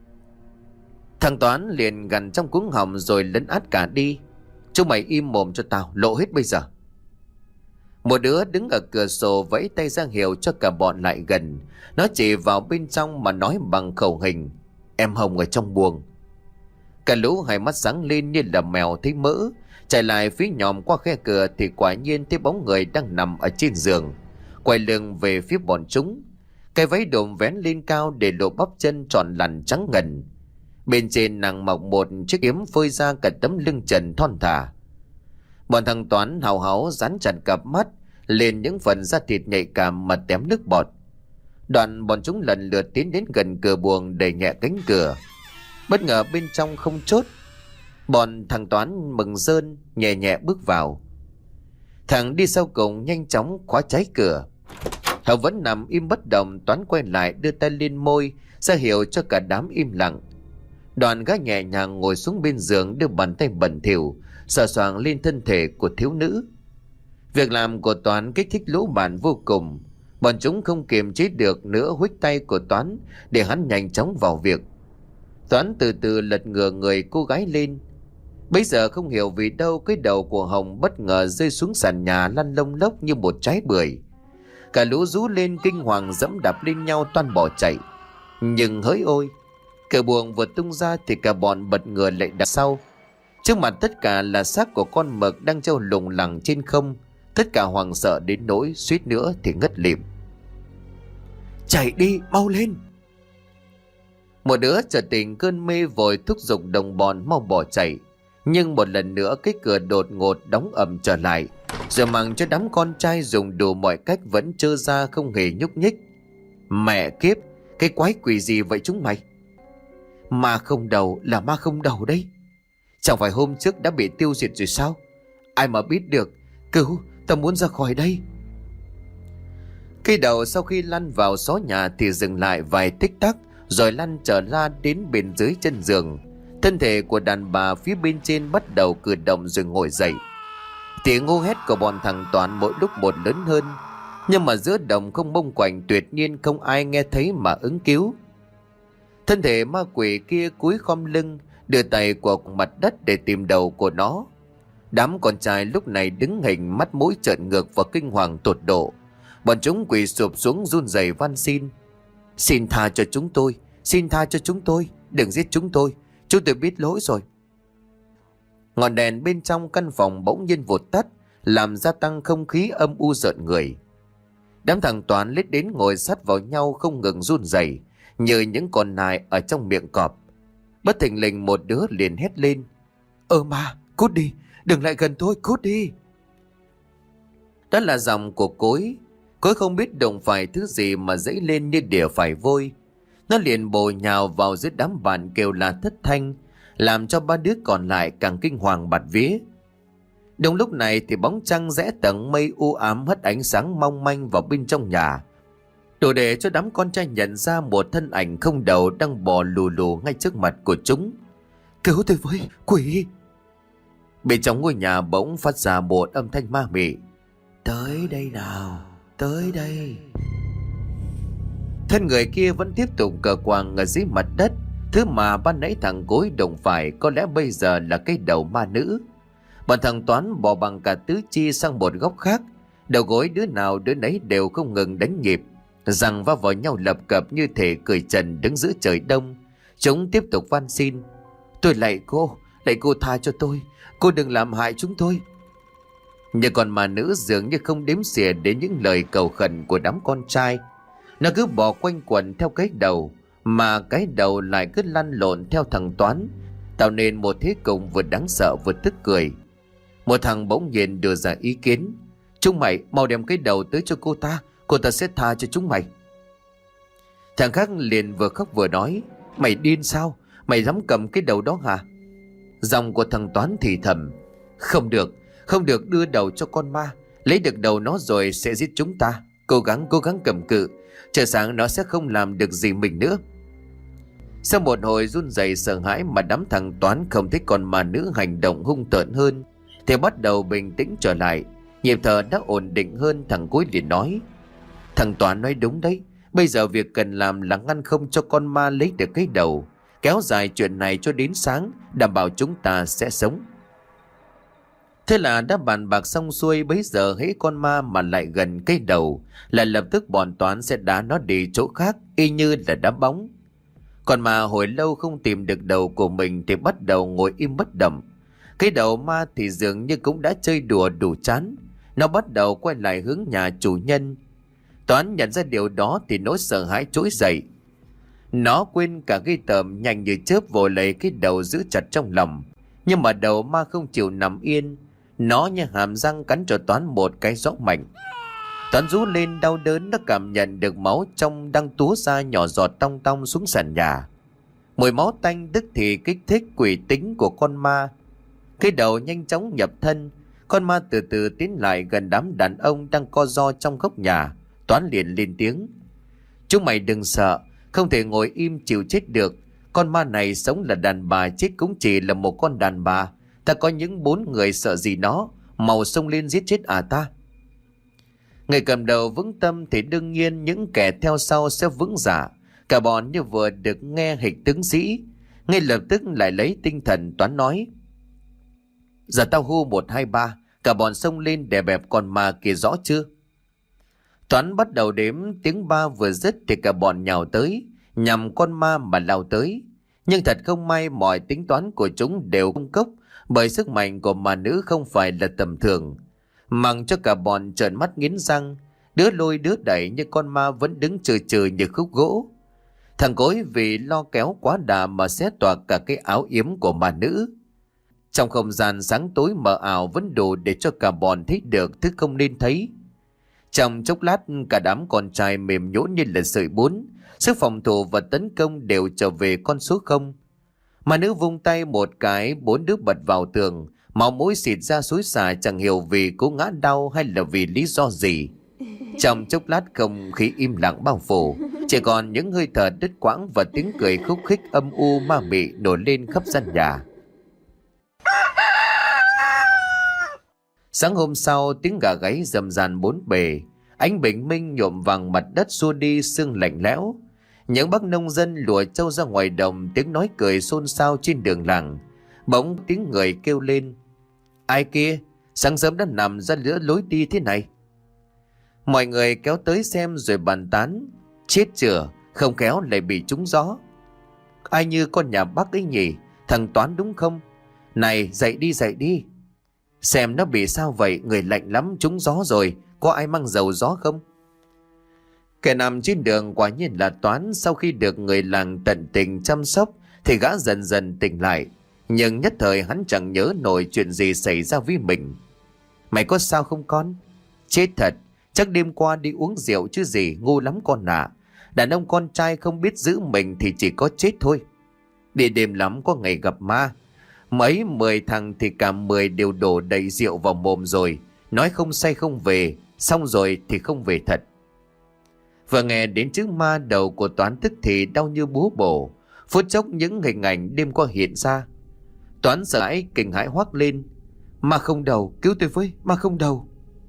A: Thằng Toán liền gằn trong cuống họng rồi lấn át cả đi. Chúng mày im mồm cho tao, lộ hết bây giờ. Một đứa đứng ở cửa sổ vẫy tay ra hiệu cho cả bọn lại gần. Nó chỉ vào bên trong mà nói bằng khẩu hình: em Hồng ở trong buồng. Cả lũ hai mắt sáng lên như là mèo thấy mỡ, chạy lại phía nhòm qua khe cửa thì quả nhiên thấy bóng người đang nằm ở trên giường, quay lưng về phía bọn chúng. Cái váy đồm vén lên cao để lộ bắp chân tròn lằn trắng ngần. Bên trên nàng mặc một chiếc yếm phơi ra cả tấm lưng trần thon thả. Bọn thằng Toán hào háo dán chặt cặp mắt lên những phần da thịt nhạy cảm mà tém nước bọt. Đoạn bọn chúng lần lượt tiến đến gần cửa buồng, đẩy nhẹ cánh cửa. Bất ngờ bên trong không chốt. Bọn thằng Toán mừng rơn nhẹ nhẹ bước vào. Thằng đi sau cùng nhanh chóng khóa trái cửa. Hậu vẫn nằm im bất động. Toán quay lại đưa tay lên môi ra hiệu cho cả đám im lặng. Đoạn gã nhẹ nhàng ngồi xuống bên giường, đưa bàn tay bẩn thỉu sờ soạng lên thân thể của thiếu nữ. Việc làm của Toán kích thích lũ bạn vô cùng. Bọn chúng không kiềm chế được nữa huých tay của Toán để hắn nhanh chóng vào việc. Toán từ từ lật ngửa người cô gái lên. Bây giờ không hiểu vì đâu cái đầu của Hồng bất ngờ rơi xuống sàn nhà lăn lông lốc như một trái bưởi. Cả lũ rú lên kinh hoàng dẫm đạp lên nhau toan bỏ chạy. Nhưng hỡi ôi, cửa buồng vừa tung ra thì cả bọn bật ngửa lại đằng sau. Trước mặt tất cả là xác của con mực đang treo lủng lẳng trên không. Tất cả hoảng sợ đến nỗi suýt nữa thì ngất lịm. Chạy đi, mau lên! Một đứa chợt tỉnh cơn mê vội thúc giục đồng bọn mau bỏ chạy. Nhưng một lần nữa cái cửa đột ngột đóng ầm trở lại, rồi mặc cho đám con trai dùng đủ mọi cách vẫn trơ ra không hề nhúc nhích. Mẹ kiếp, cái quái quỷ gì vậy chúng mày? Ma không đầu là ma không đầu đấy. Chẳng phải hôm trước đã bị tiêu diệt rồi sao? Ai mà biết được. Cứu, tao muốn ra khỏi đây. Cây đầu sau khi lăn vào xó nhà thì dừng lại vài tích tắc, rồi lăn trở ra đến bên dưới chân giường. Thân thể của đàn bà phía bên trên bắt đầu cử động rồi ngồi dậy. Tiếng hô hét của bọn thằng Toán mỗi lúc một lớn hơn. Nhưng mà giữa đồng không bông quạnh tuyệt nhiên không ai nghe thấy mà ứng cứu. Thân thể ma quỷ kia cúi khom lưng, đưa tay qua mặt đất để tìm đầu của nó. Đám con trai lúc này đứng hình, mắt mũi trợn ngược và kinh hoàng tột độ. Bọn chúng quỳ sụp xuống run rẩy van xin: xin tha cho chúng tôi, xin tha cho chúng tôi, đừng giết chúng tôi biết lỗi rồi. Ngọn đèn bên trong căn phòng bỗng nhiên vụt tắt, làm gia tăng không khí âm u rợn người. Đám thằng Toán lết đến ngồi sát vào nhau không ngừng run rẩy như những con nai ở trong miệng cọp. Bất thình lình một đứa liền hét lên: ma, cút đi, đừng lại gần tôi, cút đi. Đó là giọng của Cối. Cối không biết đụng phải thứ gì mà dãy lên như đỉa phải vôi. Nó liền bổ nhào vào giữa đám bạn kêu la thất thanh, làm cho ba đứa còn lại càng kinh hoàng bạt vía. Đúng lúc này thì bóng trăng rẽ tầng mây u ám hất ánh sáng mong manh vào bên trong nhà, đủ để cho đám con trai nhận ra một thân ảnh không đầu đang bò lù lù ngay trước mặt của chúng. Cứu tôi với, quỷ! Bên trong ngôi nhà bỗng phát ra một âm thanh ma mị: tới đây nào, tới đây. Thân người kia vẫn tiếp tục cờ quàng ở dưới mặt đất. Thứ mà ban nãy thằng Cối đụng phải có lẽ bây giờ là cái đầu ma nữ. Bọn thằng Toán bò bằng cả tứ chi sang một góc khác. Đầu gối đứa nào đứa nấy đều không ngừng đánh nhịp, giằng va vào nhau lập cập như thể cười trần đứng giữa trời đông. Chúng tiếp tục van xin: tôi lạy cô tha cho tôi, cô đừng làm hại chúng tôi. Nhưng còn mà nữ dường như không đếm xỉa đến những lời cầu khẩn của đám con trai. Nó cứ bò quanh quẩn theo cái đầu, mà cái đầu lại cứ lăn lộn theo thằng Toán, tạo nên một thế cục vừa đáng sợ vừa tức cười. Một thằng bỗng nhiên đưa ra ý kiến: chúng mày mau đem cái đầu tới cho cô ta sẽ tha cho chúng mày. Thằng khác liền vừa khóc vừa nói: Mày điên sao? Mày dám cầm cái đầu đó hả? Giọng của thằng Toán thì thầm: Không được, không được đưa đầu cho con ma. Lấy được đầu nó rồi sẽ giết chúng ta. Cố gắng cầm cự, chờ sáng nó sẽ không làm được gì mình nữa. Sau một hồi run rẩy sợ hãi mà đám thằng Toán không thích con ma nữ hành động hung tợn hơn thì bắt đầu bình tĩnh trở lại. Nhịp thở đã ổn định hơn. Thằng Cối liền nói: Thằng Toán nói đúng đấy. Bây giờ việc cần làm là ngăn không cho con ma lấy được cái đầu, kéo dài chuyện này cho đến sáng, đảm bảo chúng ta sẽ sống. Thế là đã bàn bạc xong xuôi. Bấy giờ hễ con ma mà lại gần cái đầu là lập tức bọn Toán sẽ đá nó đi chỗ khác, y như là đá bóng. Còn mà hồi lâu không tìm được đầu của mình thì bắt đầu ngồi im bất động. Cái đầu ma thì dường như cũng đã chơi đùa đủ chán. Nó bắt đầu quay lại hướng nhà chủ nhân. Toán nhận ra điều đó thì nỗi sợ hãi trỗi dậy. Nó quên cả cái tởm, nhanh như chớp vồ lấy cái đầu giữ chặt trong lòng. Nhưng mà đầu ma không chịu nằm yên. Nó như hàm răng cắn cho Toán một cái rõ mạnh. Toán rú lên đau đớn. Nó cảm nhận được máu trong đang túa ra nhỏ giọt tong tong xuống sàn nhà. Mùi máu tanh tức thì kích thích quỷ tính của con ma. Cái đầu nhanh chóng nhập thân. Con ma từ từ tiến lại gần đám đàn ông đang co ro trong góc nhà. Toán liền lên tiếng: Chúng mày đừng sợ, không thể ngồi im chịu chết được. Con ma này sống là đàn bà, chết cũng chỉ là một con đàn bà. Ta có những 4 người, sợ gì nó. Mau xông lên giết chết ta. Người cầm đầu vững tâm thì đương nhiên những kẻ theo sau sẽ vững dạ. Cả bọn như vừa được nghe hịch tướng sĩ, ngay lập tức lại lấy tinh thần. Toán nói: Giờ tao hô 1, 2, 3, cả bọn xông lên để bẹp con ma kia, rõ chưa? Toán bắt đầu đếm, tiếng 3 vừa dứt thì cả bọn nhào tới, nhằm con ma mà lao tới. Nhưng thật không may, mọi tính toán của chúng đều không cốc, bởi sức mạnh của ma nữ không phải là tầm thường. Mặc cho cả bọn trợn mắt nghiến răng, đứa lôi đứa đẩy, nhưng con ma vẫn đứng trừ trừ như khúc gỗ. Thằng Cối vì lo kéo quá đà mà xé toạc cả cái áo yếm của ma nữ. Trong không gian sáng tối mờ ảo vẫn đủ để cho cả bọn thấy được thứ không nên thấy. Trong chốc lát, cả đám con trai mềm nhũn như là sợi bún, sức phòng thủ và tấn công đều trở về con số 0. Mà nữ vung tay một cái, 4 đứa bật vào tường, máu mũi xịt ra xối xả, chẳng hiểu vì cố ngã đau hay là vì lý do gì. Trong chốc lát không khí im lặng bao phủ, chỉ còn những hơi thở đứt quãng và tiếng cười khúc khích âm u ma mị nổi lên khắp gian nhà. Sáng hôm sau, tiếng gà gáy rầm ràn bốn bề, ánh bình minh nhuộm vàng mặt đất xua đi sương lạnh lẽo. Những bác nông dân lùa trâu ra ngoài đồng, tiếng nói cười xôn xao trên đường làng. Bỗng tiếng người kêu lên: Ai kia, sáng sớm đã nằm ra giữa lối đi thế này? Mọi người kéo tới xem rồi bàn tán: Chết chửa, không khéo lại bị trúng gió. Ai như con nhà bác ấy nhỉ, thằng Toán đúng không? Này, dậy đi. Xem nó bị sao vậy, người lạnh lắm, trúng gió rồi, có ai mang dầu gió không? Kẻ nằm trên đường quả nhiên là Toán. Sau khi được người làng tận tình chăm sóc thì gã dần dần tỉnh lại. Nhưng nhất thời hắn chẳng nhớ nổi chuyện gì xảy ra với mình. Mày có sao không con? Chết thật, chắc đêm qua đi uống rượu chứ gì, ngu lắm con ạ. Đàn ông con trai không biết giữ mình thì chỉ có chết thôi. Đi đêm lắm có ngày gặp ma. Mấy 10 thằng thì cả 10 đều đổ đầy rượu vào mồm rồi. Nói không say không về, xong rồi thì không về thật. Vừa nghe đến chữ ma, đầu của Toán tức thì đau như búa bổ. Phút chốc những hình ảnh đêm qua hiện ra. Toán sợ hãi kinh hãi hoắc lên: Ma không đầu, cứu tôi với, ma không đầu.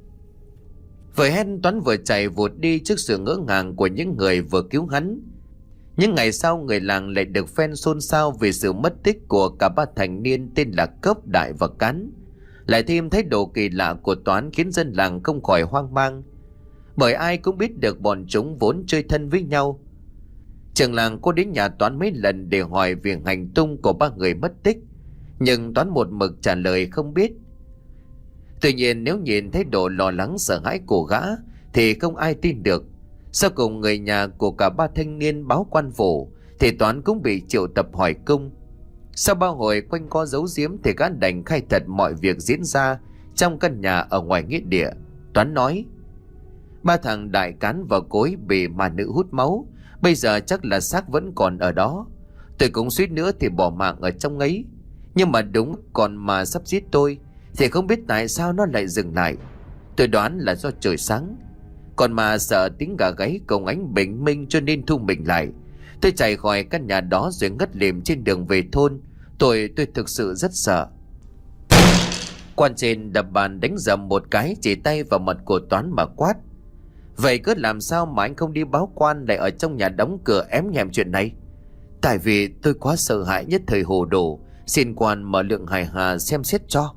A: Vừa hét, Toán vừa chạy vụt đi trước sự ngỡ ngàng của những người vừa cứu hắn. Những ngày sau, người làng lại được phen xôn xao vì sự mất tích của cả 3 thành niên tên là Cốc, Đại và Cán. Lại thêm thái độ kỳ lạ của Toán khiến dân làng không khỏi hoang mang, bởi ai cũng biết được bọn chúng vốn chơi thân với nhau. Trường làng có đến nhà Toán mấy lần để hỏi việc hành tung của 3 người mất tích, nhưng Toán một mực trả lời không biết. Tuy nhiên nếu nhìn thái độ lo lắng sợ hãi của gã thì không ai tin được. Sau cùng người nhà của cả 3 thanh niên báo quan phủ thì Toán cũng bị triệu tập hỏi cung. Sau 3 hồi quanh co giấu giếm thì gã đành khai thật mọi việc diễn ra trong căn nhà ở ngoài nghĩa địa. Toán nói: 3 thằng Đại, Cán và Cối bị ma nữ hút máu. Bây giờ chắc là xác vẫn còn ở đó. Tôi cũng suýt nữa thì bỏ mạng ở trong ấy. Nhưng mà đúng còn mà sắp giết tôi, thì không biết tại sao nó lại dừng lại. Tôi đoán là do trời sáng. Còn mà sợ tiếng gà gáy cùng ánh bình minh cho nên thu mình lại. Tôi chạy khỏi căn nhà đó rồi ngất lịm trên đường về thôn. Tôi thực sự rất sợ. Quan trên đập bàn đánh dầm một cái, chỉ tay vào mặt của Toán mà quát: Vậy cứ làm sao mà anh không đi báo quan, lại ở trong nhà đóng cửa ém nhẹm chuyện này? Tại vì tôi quá sợ hãi, nhất thời hồ đồ, xin quan mở lượng hài hà xem xét cho.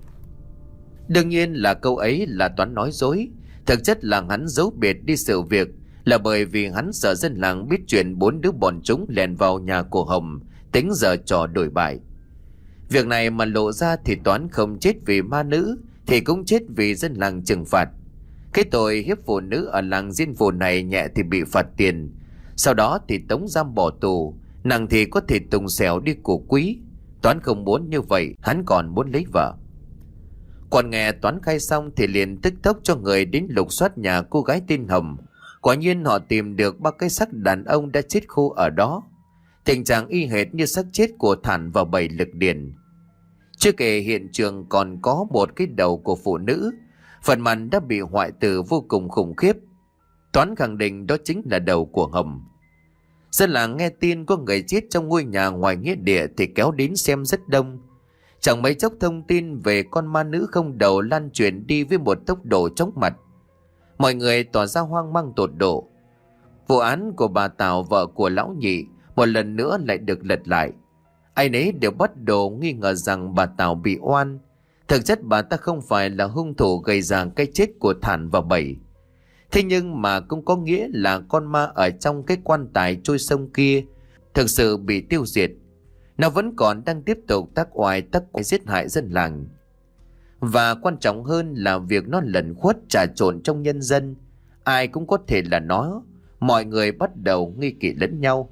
A: Đương nhiên là câu ấy là Toán nói dối. Thực chất là hắn giấu biệt đi sự việc là bởi vì hắn sợ dân làng biết chuyện 4 đứa bọn chúng lèn vào nhà của Hồng, tính giờ trò đổi bại. Việc này mà lộ ra thì Toán không chết vì ma nữ thì cũng chết vì dân làng trừng phạt. Cái tội hiếp phụ nữ ở làng Diên Phù này nhẹ thì bị phạt tiền, sau đó thì tống giam bỏ tù, nặng thì có thể tùng xẻo đi của quý. Toán không muốn như vậy, hắn còn muốn lấy vợ. Còn nghe Toán khai xong thì liền tức tốc cho người đến lục soát nhà cô gái tên Hồng. Quả nhiên họ tìm được 3 cái xác đàn ông đã chết khô ở đó, tình trạng y hệt như xác chết của Thản và 7 lực điền. Chưa kể hiện trường còn có một cái đầu của phụ nữ, phần mặt đã bị hoại tử vô cùng khủng khiếp. Toán khẳng định đó chính là đầu của Hồng. Dân làng nghe tin có người chết trong ngôi nhà ngoài nghĩa địa thì kéo đến xem rất đông. Chẳng mấy chốc thông tin về con ma nữ không đầu lan truyền đi với một tốc độ chóng mặt. Mọi người tỏ ra hoang mang tột độ. Vụ án của bà Tào, vợ của lão Nhị, một lần nữa lại được lật lại. Ai nấy đều bắt đầu nghi ngờ rằng bà Tào bị oan. Thực chất bà ta không phải là hung thủ gây ra cái chết của Thản và Bảy. Thế nhưng mà cũng có nghĩa là con ma ở trong cái quan tài trôi sông kia thực sự bị tiêu diệt. Nó vẫn còn đang tiếp tục tác oai giết hại dân làng. Và quan trọng hơn là việc nó lẩn khuất trà trộn trong nhân dân. Ai cũng có thể là nó. Mọi người bắt đầu nghi kỵ lẫn nhau.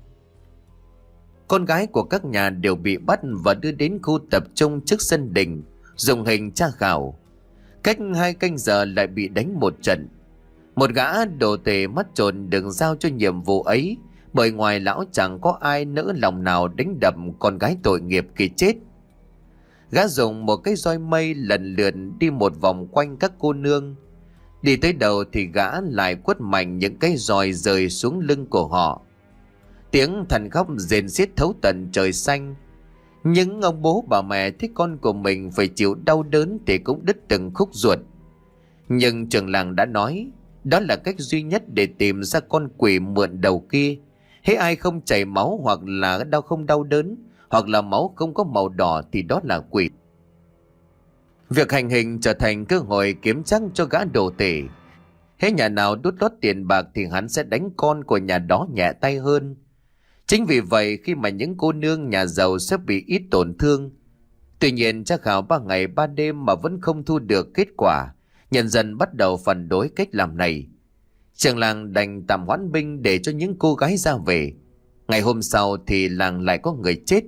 A: Con gái của các nhà đều bị bắt và đưa đến khu tập trung trước sân đình, dùng hình tra khảo. Cách 2 canh giờ lại bị đánh một trận. Một gã đồ tể mắt trồn được giao cho nhiệm vụ ấy, bởi ngoài lão chẳng có ai nỡ lòng nào đánh đập con gái tội nghiệp khi chết. Gã dùng một cái roi mây lần lượt đi một vòng quanh các cô nương. Đi tới đầu thì gã lại quất mạnh những cái roi rơi xuống lưng của họ. Tiếng than khóc rền xiết thấu tận trời xanh. Những ông bố bà mẹ thấy con của mình phải chịu đau đớn thì cũng đứt từng khúc ruột. Nhưng trưởng làng đã nói đó là cách duy nhất để tìm ra con quỷ mượn đầu kia. Hễ ai không chảy máu, hoặc là không đau đớn, hoặc là máu không có màu đỏ thì đó là quỷ. Việc hành hình trở thành cơ hội kiếm trác cho gã đồ tể. Hễ nhà nào đút lót tiền bạc thì hắn sẽ đánh con của nhà đó nhẹ tay hơn. Chính vì vậy khi mà những cô nương nhà giàu sẽ bị ít tổn thương. Tuy nhiên tra khảo 3 ngày 3 đêm mà vẫn không thu được kết quả, nhân dân bắt đầu phản đối cách làm này. Trường làng đành tạm hoãn binh để cho những cô gái ra về. Ngày hôm sau thì làng lại có người chết.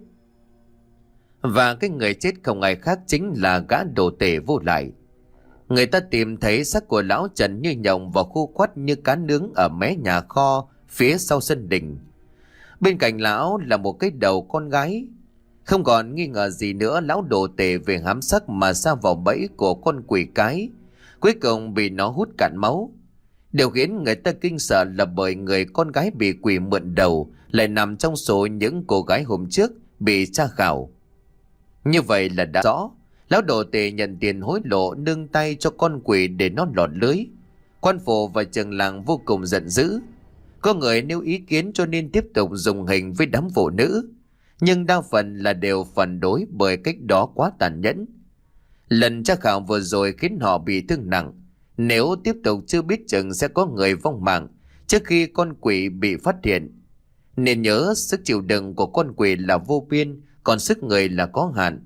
A: Và cái người chết không ai khác chính là gã đồ tể vô lại. Người ta tìm thấy xác của lão Trần như nhộng và khô quắt như cá nướng ở mé nhà kho phía sau sân đình. Bên cạnh lão là một cái đầu con gái. Không còn nghi ngờ gì nữa, lão đồ tể về hám sắc mà sa vào bẫy của con quỷ cái, cuối cùng bị nó hút cạn máu. Điều khiến người ta kinh sợ là bởi người con gái bị quỷ mượn đầu lại nằm trong số những cô gái hôm trước bị tra khảo. Như vậy là đã rõ, lão đồ tể nhận tiền hối lộ nương tay cho con quỷ để nó lọt lưới. Quan phủ và trường làng vô cùng giận dữ. Có người nêu ý kiến cho nên tiếp tục dùng hình với đám phụ nữ, nhưng đa phần là đều phản đối bởi cách đó quá tàn nhẫn. Lần tra khảo vừa rồi khiến họ bị thương nặng. Nếu tiếp tục chưa biết chừng sẽ có người vong mạng trước khi con quỷ bị phát hiện. Nên nhớ sức chịu đựng của con quỷ là vô biên, còn sức người là có hạn.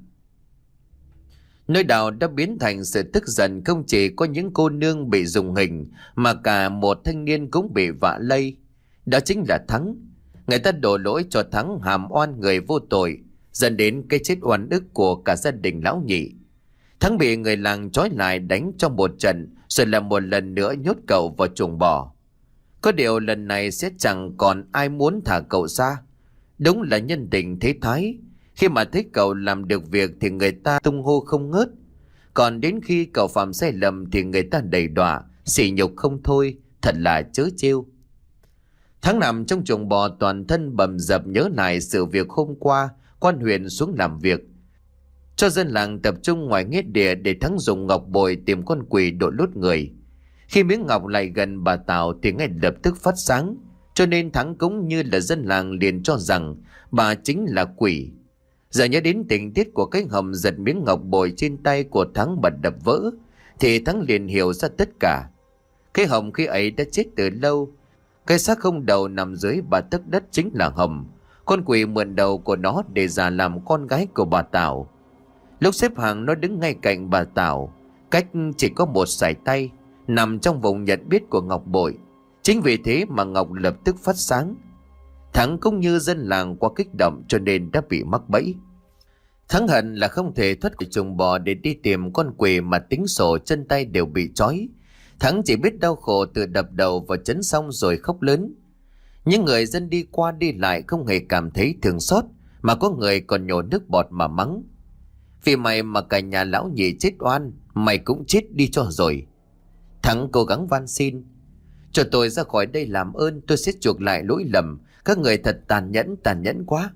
A: Nơi đào đã biến thành sự tức giận không chỉ có những cô nương bị dùng hình, mà cả một thanh niên cũng bị vạ lây. Đó chính là Thắng. Người ta đổ lỗi cho Thắng hàm oan người vô tội, dẫn đến cái chết oan ức của cả gia đình lão Nhị. Thắng bị người làng trói lại đánh trong một trận, rồi là một lần nữa nhốt cậu vào chuồng bò. Có điều lần này sẽ chẳng còn ai muốn thả cậu ra. Đúng là nhân tình thế thái. Khi mà thấy cậu làm được việc thì người ta tung hô không ngớt. Còn đến khi cậu phạm sai lầm thì người ta đầy đọa, sỉ nhục không thôi, thật là trớ trêu. Thắng nằm trong chuồng bò toàn thân bầm dập nhớ lại sự việc hôm qua quan huyện xuống làm việc. Cho dân làng tập trung ngoài nghĩa địa để Thắng dùng ngọc bội tìm con quỷ đội lốt người. Khi miếng ngọc lại gần bà Tảo thì ngay lập tức phát sáng, cho nên Thắng cũng như là dân làng liền cho rằng bà chính là quỷ. Giờ nhớ đến tình tiết của cái hầm giật miếng ngọc bội trên tay của Thắng bật đập vỡ, thì Thắng liền hiểu ra tất cả. Cái hầm khi ấy đã chết từ lâu. Cái xác không đầu nằm dưới 3 tấc đất chính là hầm. Con quỷ mượn đầu của nó để giả làm con gái của bà Tảo. Lúc xếp hàng nó đứng ngay cạnh bà Tảo, cách chỉ có một sải tay, nằm trong vùng nhận biết của ngọc bội. Chính vì thế mà ngọc lập tức phát sáng. Thắng cũng như dân làng qua kích động cho nên đã bị mắc bẫy. Thắng hận là không thể thoát khỏi chuồng bò để đi tìm con quỷ mà tính sổ chân tay đều bị trói. Thắng chỉ biết đau khổ từ đập đầu vào chấn xong rồi khóc lớn. Những người dân đi qua đi lại không hề cảm thấy thương xót, mà có người còn nhổ nước bọt mà mắng. Vì mày mà cả nhà lão nhị chết oan, mày cũng chết đi cho rồi. Thắng cố gắng van xin: cho tôi ra khỏi đây làm ơn, tôi sẽ chuộc lại lỗi lầm. Các người thật tàn nhẫn quá.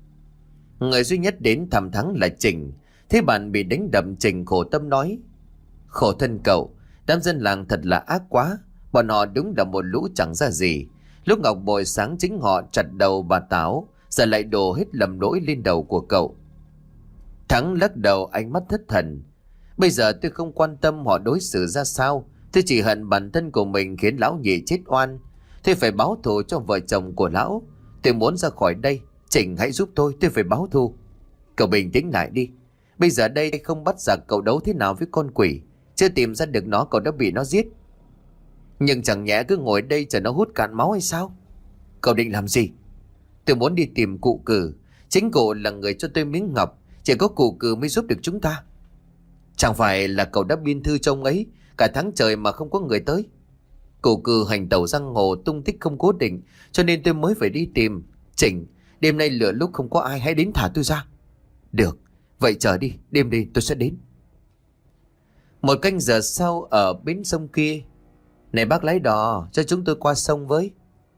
A: Người duy nhất đến thăm Thắng là Trình. Thế bạn bị đánh đập, Trình khổ tâm nói: khổ thân cậu, đám dân làng thật là ác quá. Bọn họ đúng là một lũ chẳng ra gì. Lúc ngọc bội sáng chính họ chặt đầu bà Tảo, giờ lại đổ hết lầm lỗi lên đầu của cậu. Thắng lắc đầu, ánh mắt thất thần: bây giờ tôi không quan tâm họ đối xử ra sao, tôi chỉ hận bản thân của mình khiến lão nhị chết oan. Tôi phải báo thù cho vợ chồng của lão. Tôi muốn ra khỏi đây. Trình hãy giúp tôi phải báo thù. Cậu bình tĩnh lại đi. Bây giờ đây không bắt giặc, cậu đấu thế nào với con quỷ? Chưa tìm ra được nó, cậu đã bị nó giết. Nhưng chẳng nhẽ cứ ngồi đây chờ nó hút cạn máu hay sao? Cậu định làm gì? Tôi muốn đi tìm cụ Cử. Chính cụ là người cho tôi miếng ngọc. Chỉ có cụ Cử mới giúp được chúng ta. Chẳng phải là cậu đã biên thư cho ông ấy cả tháng trời mà không có người tới? Cụ Cử hành tẩu giang hồ, tung tích không cố định, cho nên tôi mới phải đi tìm. Chỉnh, đêm nay lửa lúc không có ai, hãy đến thả tôi ra. Được, vậy chờ đi, đêm đi tôi sẽ đến. Một canh giờ sau, ở bến sông kia: này bác lái đò, cho chúng tôi qua sông với.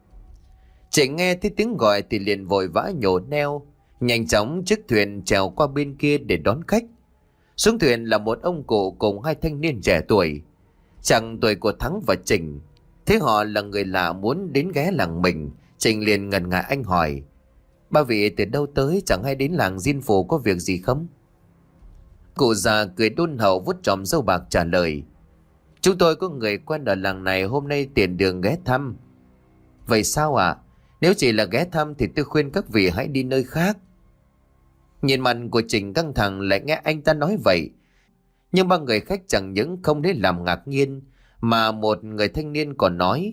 A: Chị nghe thấy tiếng gọi thì liền vội vã nhổ neo, nhanh chóng chiếc thuyền trèo qua bên kia để đón khách. Xuống thuyền là một ông cụ cùng 2 thanh niên trẻ tuổi, chẳng tuổi của Thắng và Trình. Thế họ là người lạ muốn đến ghé làng mình, Trình liền ngần ngại anh hỏi: ba vị từ đâu tới, chẳng hay đến làng Diên Phủ có việc gì không? Cụ già cười đôn hậu vuốt chòm râu bạc trả lời: chúng tôi có người quen ở làng này, hôm nay tiện đường ghé thăm. Vậy sao ạ? Nếu chỉ là ghé thăm thì tôi khuyên các vị hãy đi nơi khác. Nhìn mặt của Trình căng thẳng lại nghe anh ta nói vậy. Nhưng 3 người khách chẳng những không lấy làm ngạc nhiên, mà một người thanh niên còn nói: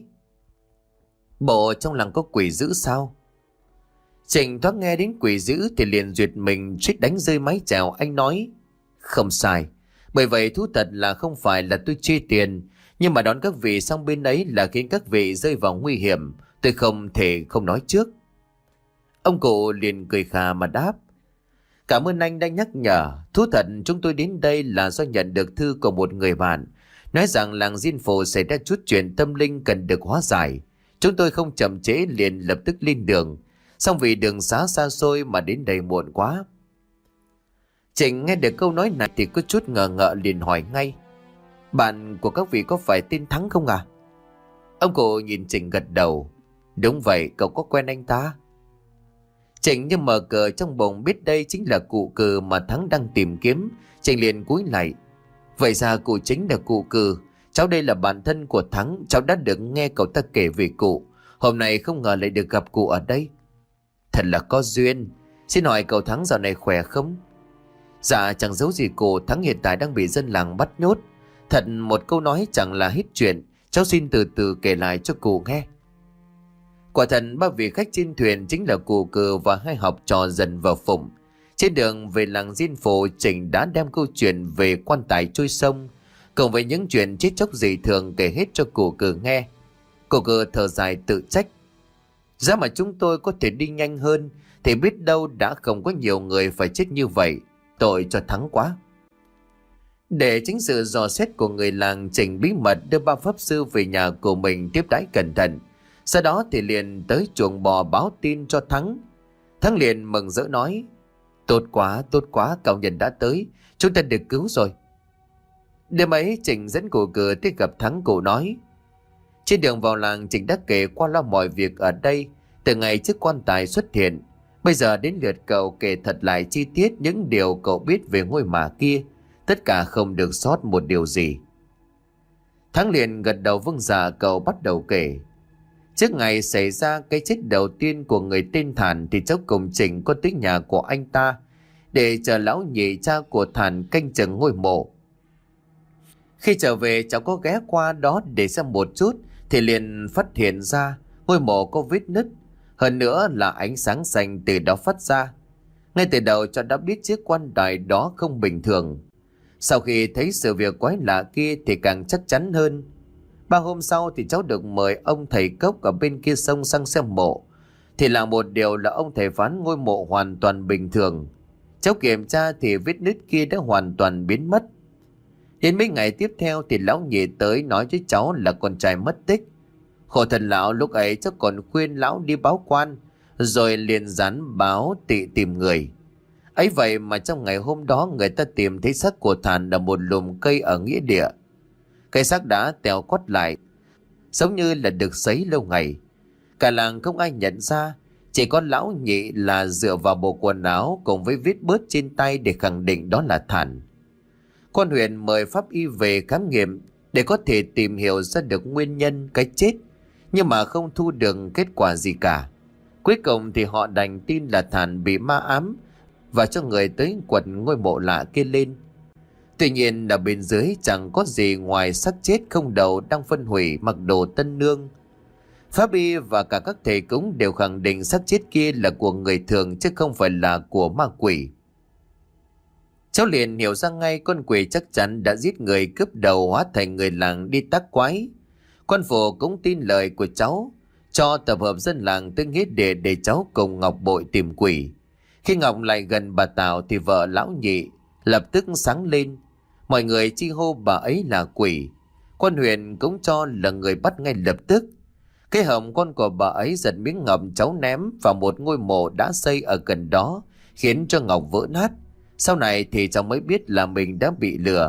A: bộ trong làng có quỷ dữ sao? Trình thoáng nghe đến quỷ dữ thì liền duyệt mình suýt đánh rơi mái chèo. Anh nói: không sai. Bởi vậy thú thật là không phải là tôi chê tiền, nhưng mà đón các vị sang bên ấy là khiến các vị rơi vào nguy hiểm. Tôi không thể không nói trước. Ông cụ liền cười khà mà đáp: cảm ơn anh đã nhắc nhở. Thú thật chúng tôi đến đây là do nhận được thư của một người bạn, nói rằng làng Diên Phủ xảy ra chút chuyện tâm linh cần được hóa giải. Chúng tôi không chậm trễ liền lập tức lên đường, xong vì đường xá xa xôi mà đến đây muộn quá. Trịnh nghe được câu nói này thì có chút ngờ ngợ, liền hỏi ngay: bạn của các vị có phải tên Thắng không à? Ông cụ nhìn Trịnh gật đầu: đúng vậy, cậu có quen anh ta? Trịnh như mở cờ trong bụng, biết đây chính là cụ Cừ mà Thắng đang tìm kiếm. Trịnh liền cúi lại: vậy ra cụ chính là cụ Cừ. Cháu đây là bạn thân của Thắng, cháu đã được nghe cậu ta kể về cụ. Hôm nay không ngờ lại được gặp cụ ở đây. Thật là có duyên. Xin hỏi cậu Thắng dạo này khỏe không? Dạ chẳng giấu gì cụ, Thắng hiện tại đang bị dân làng bắt nhốt. Thật một câu nói chẳng là hết chuyện, cháu xin từ từ kể lại cho cụ nghe. Quả thật 3 vị khách trên thuyền chính là cụ Cừ và 2 học trò Dần và Phụng. Trên đường về làng Diên Phủ, Trình đã đem câu chuyện về quan tài trôi sông cùng với những chuyện chết chóc dị thường kể hết cho cụ Cừ nghe. Cô Cơ thở dài tự trách. Giá mà chúng tôi có thể đi nhanh hơn thì biết đâu đã không có nhiều người phải chết như vậy. Tội cho Thắng quá. Để tránh sự dò xét của người làng, Trình bí mật đưa ba pháp sư về nhà của mình tiếp đãi cẩn thận. Sau đó thì liền tới chuồng bò báo tin cho Thắng. Thắng liền mừng rỡ nói: tốt quá, cậu nhân đã tới, chúng ta được cứu rồi. Đêm ấy Trình dẫn cô Cơ tới gặp Thắng. Cô nói: trên đường vào làng, Trình đã kể qua lo mọi việc ở đây từ ngày chiếc quan tài xuất hiện. Bây giờ đến lượt cậu kể thật lại chi tiết những điều cậu biết về ngôi mả kia, tất cả không được sót một điều gì. Thắng liền gật đầu vâng dạ. Cậu bắt đầu kể. Trước ngày xảy ra cái chết đầu tiên của người tên Thản thì cháu cùng Trình có tới nhà của anh ta để chờ lão nhị cha của Thản canh chừng ngôi mộ. Khi trở về, cháu có ghé qua đó để xem một chút thì liền phát hiện ra ngôi mộ có vết nứt, hơn nữa là ánh sáng xanh từ đó phát ra. Ngay từ đầu cháu đã biết chiếc quan tài đó không bình thường. Sau khi thấy sự việc quái lạ kia thì càng chắc chắn hơn. 3 hôm sau thì cháu được mời ông thầy cốc ở bên kia sông sang xem mộ. Thì là một điều là ông thầy phán ngôi mộ hoàn toàn bình thường. Cháu kiểm tra thì vết nứt kia đã hoàn toàn biến mất. Đến mấy ngày tiếp theo thì lão nhị tới nói với cháu là con trai mất tích. Khổ thần lão, lúc ấy cháu còn khuyên lão đi báo quan, rồi liền dán báo tị tìm người. Ấy vậy mà trong ngày hôm đó người ta tìm thấy xác của Thản ở một lùm cây ở nghĩa địa. Cây xác đã tèo quắt lại, giống như là được sấy lâu ngày. Cả làng không ai nhận ra, chỉ có lão nhị là dựa vào bộ quần áo cùng với vết bớt trên tay để khẳng định đó là Thản. Quan huyện mời pháp y về khám nghiệm để có thể tìm hiểu ra được nguyên nhân cái chết, nhưng mà không thu được kết quả gì cả. Cuối cùng thì họ đành tin là Thản bị ma ám và cho người tới quật ngôi mộ lạ kia lên. Tuy nhiên là bên dưới chẳng có gì ngoài xác chết không đầu đang phân hủy mặc đồ tân nương. Pháp y và cả các thầy cúng đều khẳng định xác chết kia là của người thường chứ không phải là của ma quỷ. Cháu liền hiểu ra ngay con quỷ chắc chắn đã giết người, cướp đầu hóa thành người làng đi tác quái. Quan phủ cũng tin lời của cháu, cho tập hợp dân làng tới nghĩa địa để cháu cùng Ngọc Bội tìm quỷ. Khi Ngọc lại gần bà Tảo thì vợ lão nhị lập tức sáng lên. Mọi người chi hô bà ấy là quỷ. Quan huyện cũng cho là người bắt ngay lập tức. Cái hòm con của bà ấy giật miếng ngọc cháu ném vào một ngôi mộ đã xây ở gần đó, khiến cho ngọc vỡ nát. Sau này thì cháu mới biết là mình đã bị lừa.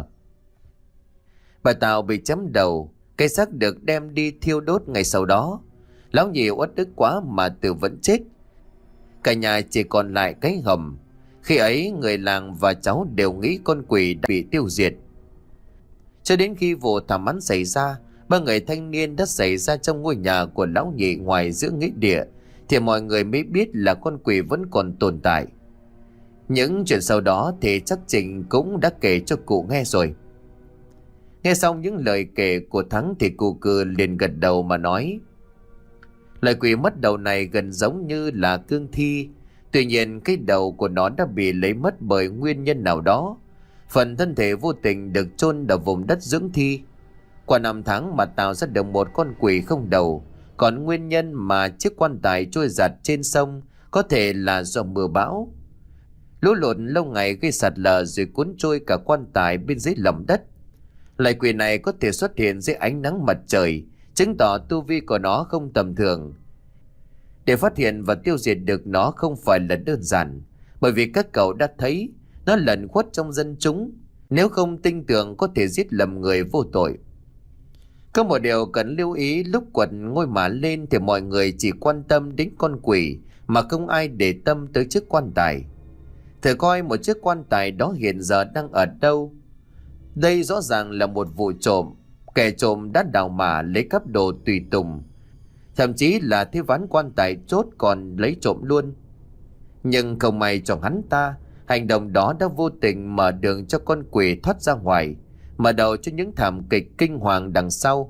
A: Bà Tào bị chém đầu, cây xác được đem đi thiêu đốt ngày sau đó. Lão nhị uất ức quá mà tự vẫn chết. Cả nhà chỉ còn lại cái hầm. Khi ấy người làng và cháu đều nghĩ con quỷ đã bị tiêu diệt. Cho đến khi vụ thảm án xảy ra, 3 người thanh niên đã xảy ra trong ngôi nhà của lão nhị ngoài giữa nghĩa địa, thì mọi người mới biết là con quỷ vẫn còn tồn tại. Những chuyện sau đó thì chắc Trình cũng đã kể cho cụ nghe rồi. Nghe xong những lời kể của Thắng thì cụ Cơ liền gật đầu mà nói: loài quỷ mất đầu này gần giống như là cương thi. Tuy nhiên cái đầu của nó đã bị lấy mất bởi nguyên nhân nào đó. Phần thân thể vô tình được chôn ở vùng đất dưỡng thi. Qua 5 tháng mà tạo ra được một con quỷ không đầu. Còn nguyên nhân mà chiếc quan tài trôi giạt trên sông có thể là do mưa bão. Lũ lụt lâu ngày gây sạt lở rồi cuốn trôi cả quan tài bên dưới lòng đất. Loài quỷ này có thể xuất hiện dưới ánh nắng mặt trời, chứng tỏ tu vi của nó không tầm thường. Để phát hiện và tiêu diệt được nó không phải là đơn giản, bởi vì các cậu đã thấy nó lẩn khuất trong dân chúng. Nếu không tin tưởng có thể giết lầm người vô tội. Có một điều cần lưu ý, lúc quật ngôi mả lên thì mọi người chỉ quan tâm đến con quỷ mà không ai để tâm tới chiếc quan tài. Thử coi một chiếc quan tài đó hiện giờ đang ở đâu. Đây rõ ràng là một vụ trộm. Kẻ trộm đã đào mả lấy cắp đồ tùy tùng, thậm chí là thế ván quan tài chốt còn lấy trộm luôn. Nhưng không may cho hắn ta, hành động đó đã vô tình mở đường cho con quỷ thoát ra ngoài, mở đầu cho những thảm kịch kinh hoàng đằng sau.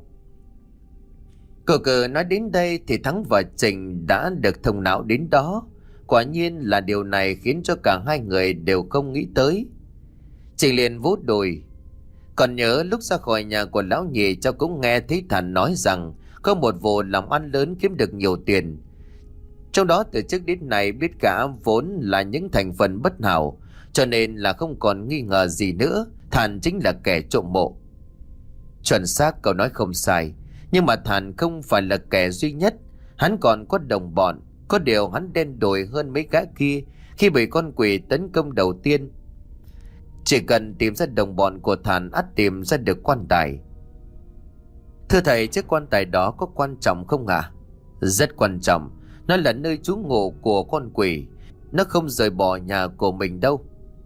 A: Cờ cờ nói đến đây thì Thắng và Trình đã được thông não đến đó. Quả nhiên là điều này khiến cho cả hai người đều không nghĩ tới. Trình liền vỗ đùi: còn nhớ lúc ra khỏi nhà của lão nhị, cháu cũng nghe thấy Thản nói rằng có một vụ làm ăn lớn kiếm được nhiều tiền. Trong đó từ trước đến nay biết cả vốn là những thành phần bất hảo, cho nên là không còn nghi ngờ gì nữa, Thản chính là kẻ trộm mộ. Chuẩn xác, cậu nói không sai. Nhưng mà Thản không phải là kẻ duy nhất. Hắn còn có đồng bọn. Có điều hắn đen đủi hơn mấy gã kia khi bị con quỷ tấn công đầu tiên. Chỉ cần tìm ra đồng bọn của Thản, ắt tìm ra được quan tài. Thưa thầy, chiếc quan tài đó có quan trọng không ạ? Rất quan trọng. Nó là nơi trú ngụ của con quỷ. Nó không rời bỏ nhà của mình đâu.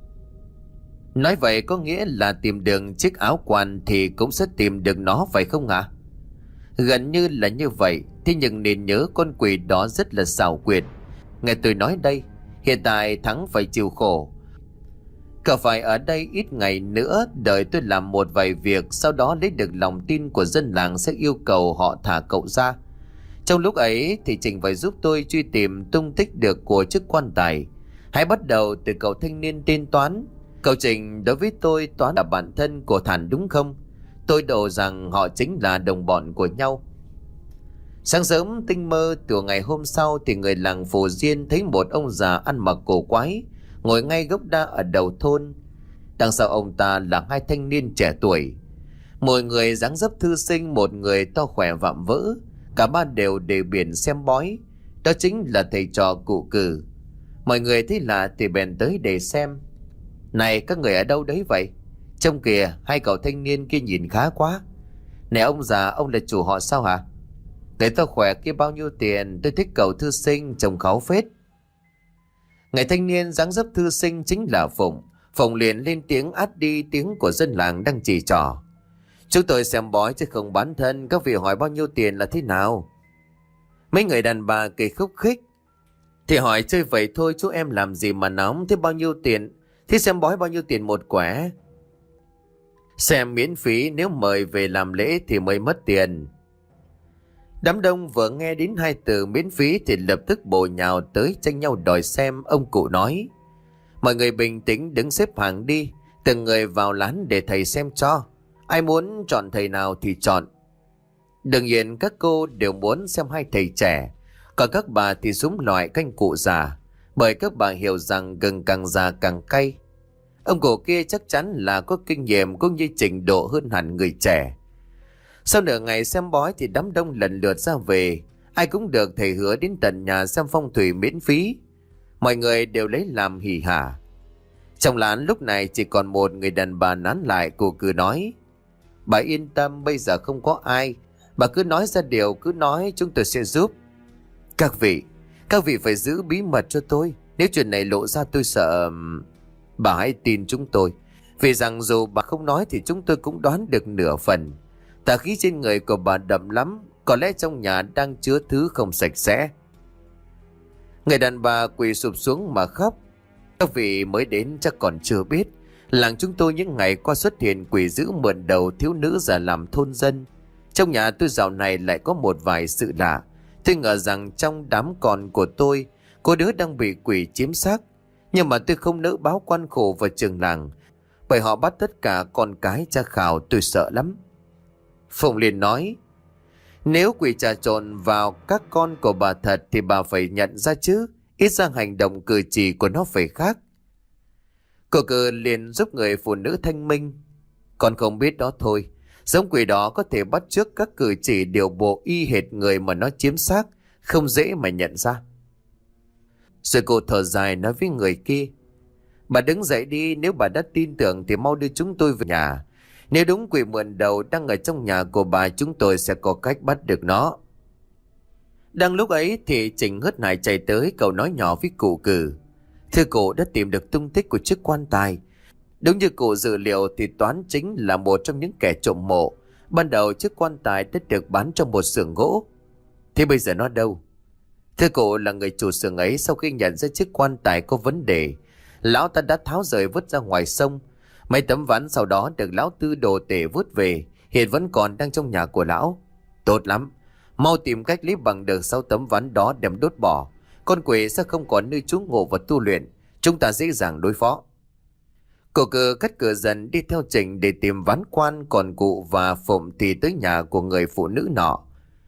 A: Nói vậy có nghĩa là tìm được chiếc áo quan thì cũng sẽ tìm được nó, phải không ạ? Gần như là như vậy. Thế nhưng nên nhớ con quỷ đó rất là xảo quyệt. Nghe tôi nói đây, hiện tại Thắng phải chịu khổ. Cậu phải ở đây ít ngày nữa, đợi tôi làm một vài việc, sau đó lấy được lòng tin của dân làng sẽ yêu cầu họ thả cậu ra. Trong lúc ấy thì Trình phải giúp tôi truy tìm tung tích được của chiếc quan tài. Hãy bắt đầu từ cậu thanh niên tên Toán. Cậu Trình, đối với tôi Toán là bạn thân của Thản đúng không? Tôi đồ rằng họ chính là đồng bọn của nhau. Sáng sớm tinh mơ từ ngày hôm sau thì người làng Phù Diên thấy một ông già ăn mặc cổ quái ngồi ngay gốc đa ở đầu thôn. Đằng sau ông ta là hai thanh niên trẻ tuổi, một người dáng dấp thư sinh, một người to khỏe vạm vỡ. Cả ba đều đề biển xem bói. Đó chính là thầy trò Cụ Cừ. Mọi người thấy lạ thì bèn tới để xem. Này, các người ở đâu đấy vậy? Trông kìa, hai cậu thanh niên kia nhìn khá quá. Này ông già, ông là chủ họ sao hả? Người to khỏe kia bao nhiêu tiền? Tôi thích cậu thư sinh, trông kháu phết. Người thanh niên dáng dấp thư sinh chính là Phụng. Phụng liền lên tiếng át đi tiếng của dân làng đang chỉ trỏ. Chúng tôi xem bói chứ không bán thân, các vị hỏi bao nhiêu tiền là thế nào? Mấy người đàn bà cười khúc khích. Thì hỏi chơi vậy thôi, chú em làm gì mà nóng, thế bao nhiêu tiền? Thế xem bói bao nhiêu tiền một quẻ? Xem miễn phí, nếu mời về làm lễ thì mới mất tiền. Đám đông vừa nghe đến hai từ miễn phí thì lập tức bổ nhào tới tranh nhau đòi xem. Ông cụ nói: mọi người bình tĩnh đứng xếp hàng đi, từng người vào lán để thầy xem cho. Ai muốn chọn thầy nào thì chọn. Đương nhiên các cô đều muốn xem hai thầy trẻ, còn các bà thì súng loại canh cụ già, bởi các bà hiểu rằng gừng càng già càng cay. Ông cụ kia chắc chắn là có kinh nghiệm cũng như trình độ hơn hẳn người trẻ. Sau nửa ngày xem bói thì đám đông lần lượt ra về. Ai cũng được thầy hứa đến tận nhà xem phong thủy miễn phí. Mọi người đều lấy làm hỉ hả. Trong lán lúc này chỉ còn một người đàn bà nán lại. Cô cứ nói: bà yên tâm, bây giờ không có ai. Bà cứ nói ra điều, cứ nói, chúng tôi sẽ giúp. Các vị phải giữ bí mật cho tôi. Nếu chuyện này lộ ra tôi sợ. Bà hãy tin chúng tôi, vì rằng dù bà không nói thì chúng tôi cũng đoán được nửa phần. Tà khí trên người của bà đậm lắm, có lẽ trong nhà đang chứa thứ không sạch sẽ. Người đàn bà quỳ sụp xuống mà khóc. Các vị mới đến chắc còn chưa biết, làng chúng tôi những ngày qua xuất hiện quỷ dữ mượn đầu thiếu nữ giả làm thôn dân. Trong nhà tôi dạo này lại có một vài sự lạ. Tôi ngờ rằng trong đám con của tôi có đứa đang bị quỷ chiếm xác, nhưng mà tôi không nỡ báo quan khổ vào trường làng, bởi họ bắt tất cả con cái tra khảo. Tôi sợ lắm. Phụng liền nói: nếu quỷ trà trộn vào các con của bà thật thì bà phải nhận ra chứ, ít ra hành động cử chỉ của nó phải khác. Cô Cừ liền giúp người phụ nữ thanh minh: con không biết đó thôi, giống quỷ đó có thể bắt chước các cử chỉ điều bộ y hệt người mà nó chiếm xác, không dễ mà nhận ra. Rồi cô thở dài nói với người kia: bà đứng dậy đi, nếu bà đã tin tưởng thì mau đưa chúng tôi về nhà. Nếu đúng quỷ mượn đầu đang ở trong nhà của bà, chúng tôi sẽ có cách bắt được nó. Đang lúc ấy thì Trình hớt hải chạy tới, cậu nói nhỏ với cụ Cừ: thưa cụ, đã tìm được tung tích của chiếc quan tài. Đúng như cụ dự liệu thì Toán chính là một trong những kẻ trộm mộ. Ban đầu chiếc quan tài đã được bán trong một xưởng gỗ. Thế bây giờ nó đâu? Thưa cụ, là người chủ xưởng ấy sau khi nhận ra chiếc quan tài có vấn đề, lão ta đã tháo rời vứt ra ngoài sông. Mấy tấm ván sau đó được lão Tư đồ tể vứt về, hiện vẫn còn đang trong nhà của lão. Tốt lắm, mau tìm cách lấy bằng được 6 tấm ván đó đem đốt bỏ. Con quỷ sẽ không còn nơi trú ngụ và tu luyện, chúng ta dễ dàng đối phó. Cô Cừ cắt cửa dần đi theo Trình để tìm ván quan, còn cụ và Phụng thì tới nhà của người phụ nữ nọ.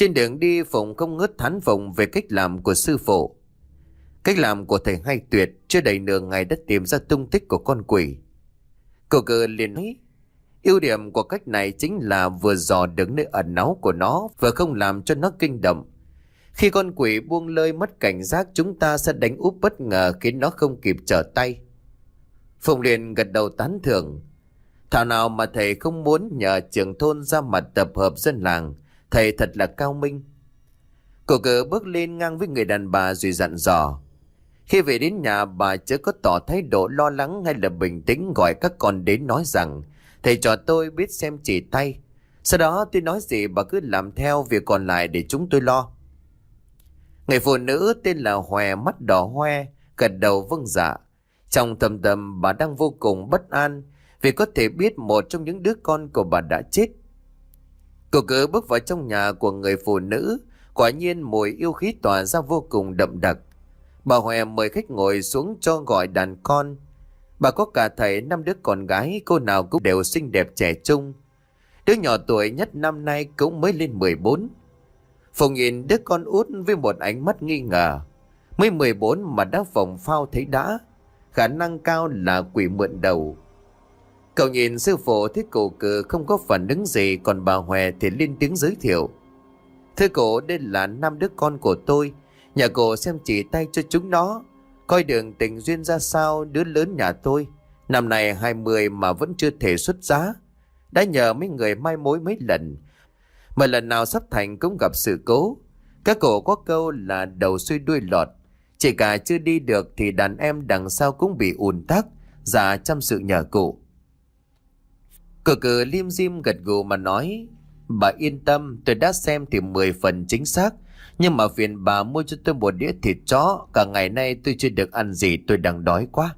A: Trên đường đi Phụng không ngớt thán phục về cách làm của sư phụ. Cách làm của thầy hay tuyệt, chưa đầy nửa ngày đã tìm ra tung tích của con quỷ. Cô cứ liền nói, ưu điểm của cách này chính là vừa dò được nơi ẩn náu của nó, vừa không làm cho nó kinh động. Khi con quỷ buông lơi mất cảnh giác, chúng ta sẽ đánh úp bất ngờ khiến nó không kịp trở tay. Phụng liền gật đầu tán thưởng. Thảo nào mà thầy không muốn nhờ trưởng thôn ra mặt tập hợp dân làng, thầy thật là cao minh. Cô cứ bước lên ngang với người đàn bà rồi dặn dò. Khi về đến nhà, bà chớ có tỏ thái độ lo lắng hay là bình tĩnh, gọi các con đến nói rằng thầy trò tôi biết xem chỉ tay. Sau đó tôi nói gì bà cứ làm theo, việc còn lại để chúng tôi lo. Người phụ nữ tên là Hòe mắt đỏ hoe gật đầu vâng dạ. Trong thầm thầm bà đang vô cùng bất an vì có thể biết một trong những đứa con của bà đã chết. Cô cứ bước vào trong nhà của người phụ nữ, quả nhiên mùi yêu khí tỏa ra vô cùng đậm đặc. Bà Hòe mời khách ngồi xuống cho gọi đàn con. Bà có cả thầy 5 đứa con gái, cô nào cũng đều xinh đẹp trẻ trung. Đứa nhỏ tuổi nhất năm nay cũng mới lên 14. Phụng nhìn đứa con út với một ánh mắt nghi ngờ. Mới 14 mà đã phồng phao thấy đã, khả năng cao là quỷ mượn đầu. Cậu nhìn sư phụ thấy cô cứ không có phản ứng gì, còn bà Hòe thì lên tiếng giới thiệu. Thưa cô, đây là 5 đứa con của tôi, nhà cô xem chỉ tay cho chúng nó, coi đường tình duyên ra sao. Đứa lớn nhà tôi năm nay 20 mà vẫn chưa thể xuất giá, đã nhờ mấy người mai mối mấy lần, mà lần nào sắp thành cũng gặp sự cố. Các cổ có câu là đầu xuôi đuôi lọt, chỉ cả chưa đi được thì đàn em đằng sau cũng bị ùn tắc, dạ chăm sự nhờ cụ. Cờ cờ lim dim gật gù mà nói, bà yên tâm, tôi đã xem thì 10 phần chính xác, nhưng mà phiền bà mua cho tôi một đĩa thịt chó, cả ngày nay tôi chưa được ăn gì, tôi đang đói quá.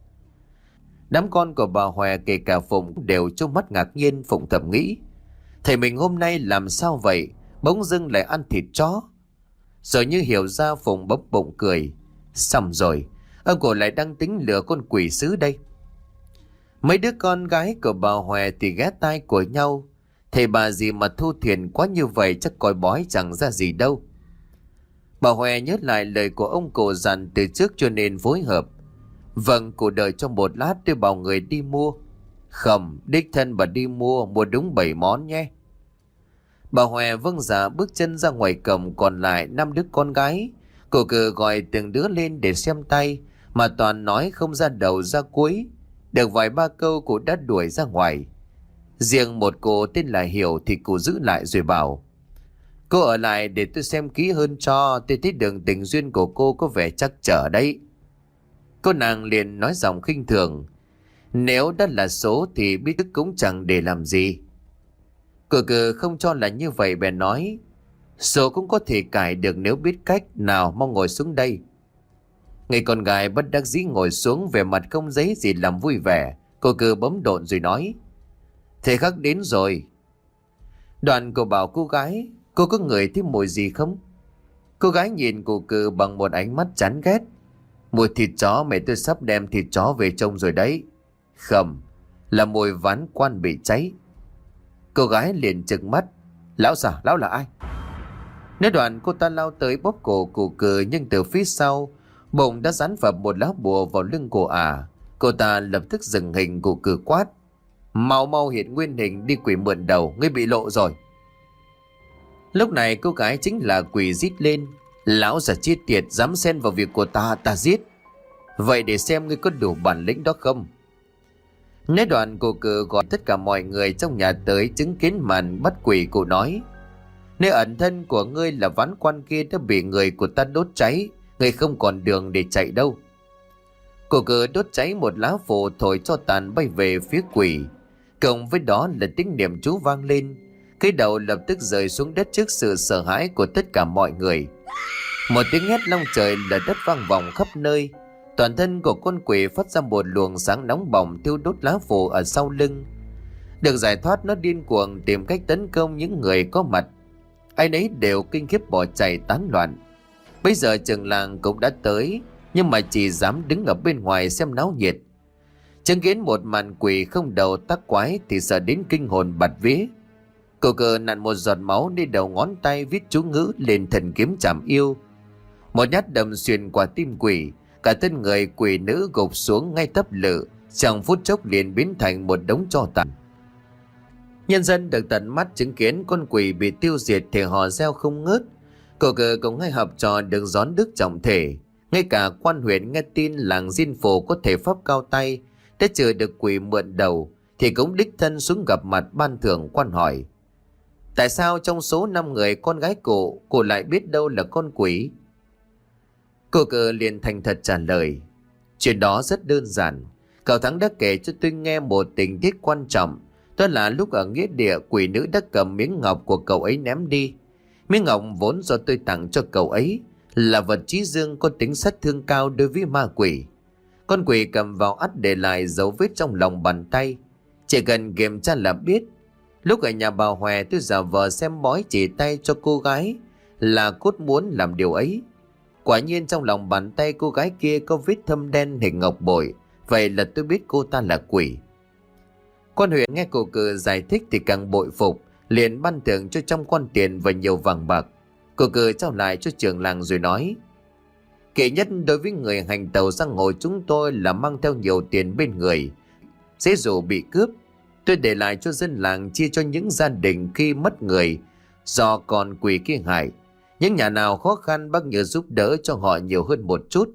A: Đám con của bà Hòe kể cả Phụng đều trông mắt ngạc nhiên. Phụng thầm nghĩ, thầy mình hôm nay làm sao vậy, bỗng dưng lại ăn thịt chó. Rồi như hiểu ra, Phụng bấm bụng cười, xong rồi, ông cổ lại đang tính lừa con quỷ sứ đây. Mấy đứa con gái của bà Hòe thì ghé tai của nhau, thầy bà gì mà thu tiền quá như vậy, chắc coi bói chẳng ra gì đâu. Bà Hòe nhớ lại lời của ông cổ dặn từ trước cho nên phối hợp. Vâng, cô đợi trong một lát tôi bảo người đi mua. Không, đích thân bà đi mua đúng 7 món nhé. Bà Hòe vâng dạ bước chân ra ngoài cổng, còn lại 5 đứa con gái. Cô cứ gọi từng đứa lên để xem tay, mà toàn nói không ra đầu ra cuối. Được vài ba câu cô đã đuổi ra ngoài. Riêng một cô tên là Hiểu thì cô giữ lại rồi bảo, cô ở lại để tôi xem kỹ hơn cho, tôi thấy đường tình duyên của cô có vẻ chắc trở đấy. Cô nàng liền nói giọng khinh thường, nếu đã là số thì biết tức cũng chẳng để làm gì. Cô cứ không cho là như vậy, bèn nói, số cũng có thể cải được nếu biết cách. Nào mau ngồi xuống đây. Người con gái bất đắc dĩ ngồi xuống, vẻ mặt không giấy gì làm vui vẻ. Cô cứ bấm độn rồi nói, thầy Khắc đến rồi. Đoạn cô bảo cô gái, cô có ngửi thấy mùi gì không? Cô gái nhìn cô cứ bằng một ánh mắt chán ghét. Mùi thịt chó, mẹ tôi sắp đem thịt chó về trông rồi đấy. Không, là mùi ván quan bị cháy. Cô gái liền trừng mắt, lão già, lão là ai? Nói đoạn cô ta lao tới bóp cổ cụ cừ, nhưng từ phía sau bụng đã dán vào một lá bùa vào lưng cô ả. Cô ta lập tức dừng hình, cụ cừ quát, mau mau hiện nguyên hình đi quỷ mượn đầu, ngươi bị lộ rồi. Lúc này cô gái chính là quỷ rít lên, lão già chết tiệt, dám xen vào việc của ta, ta giết. Vậy để xem ngươi có đủ bản lĩnh đó không. Nói đoạn cô cừ gọi tất cả mọi người trong nhà tới chứng kiến màn bắt quỷ. Cô nói, nơi ẩn thân của ngươi là ván quan kia đã bị người của ta đốt cháy, ngươi không còn đường để chạy đâu. Cô cừ đốt cháy một lá phù, thổi cho tàn bay về phía quỷ, cộng với đó là tiếng niệm chú vang lên. Cái đầu lập tức rơi xuống đất trước sự sợ hãi của tất cả mọi người. Một tiếng hét long trời là đất vang vọng khắp nơi. Toàn thân của con quỷ phát ra một luồng sáng nóng bỏng, thiêu đốt lá phù ở sau lưng. Được giải thoát, nó điên cuồng tìm cách tấn công những người có mặt. Ai nấy đều kinh khiếp bỏ chạy tán loạn. Bây giờ trường làng cũng đã tới, nhưng mà chỉ dám đứng ở bên ngoài xem náo nhiệt. Chứng kiến một màn quỷ không đầu tác quái thì sợ đến kinh hồn bạt vía. Cậu cờ nặn một giọt máu đi đầu ngón tay, viết chú ngữ lên thần kiếm chạm yêu. Một nhát đâm xuyên qua tim quỷ, cả thân người quỷ nữ gục xuống ngay tấp lự, trong phút chốc liền biến thành một đống tro tàn. Nhân dân được tận mắt chứng kiến con quỷ bị tiêu diệt thì họ reo không ngớt. Cậu cờ cùng hai học trò được gión đức trọng thể. Ngay cả quan huyện nghe tin làng Diên Phù có thể pháp cao tay, đã trừ được quỷ mượn đầu, thì cũng đích thân xuống gặp mặt ban thưởng. Quan hỏi: tại sao trong số 5 người con gái cô lại biết đâu là con quỷ? Cô cờ liền thành thật trả lời: chuyện đó rất đơn giản. Cậu Thắng đã kể cho tôi nghe một tình tiết quan trọng. Đó là lúc ở nghĩa địa, quỷ nữ đã cầm miếng ngọc của cậu ấy ném đi. Miếng ngọc vốn do tôi tặng cho cậu ấy, là vật chí dương có tính sát thương cao đối với ma quỷ. Con quỷ cầm vào ắt để lại dấu vết trong lòng bàn tay. Chỉ cần kiểm tra là biết. Lúc ở nhà bà Hòe, tôi giả vờ xem bói chỉ tay cho cô gái, là cốt muốn làm điều ấy. Quả nhiên trong lòng bàn tay cô gái kia có vết thâm đen hình ngọc bội. Vậy là tôi biết cô ta là quỷ. Quan huyện nghe cô cử giải thích thì càng bội phục, liền ban thưởng cho trăm quan tiền và nhiều vàng bạc. Cô cử trao lại cho trưởng làng rồi nói: kỵ nhất đối với người hành tàu giang hồ chúng tôi là mang theo nhiều tiền bên người, dễ dụ bị cướp. Tôi để lại cho dân làng chia cho những gia đình khi mất người do con quỷ kia hại. Những nhà nào khó khăn bác nhớ giúp đỡ cho họ nhiều hơn một chút.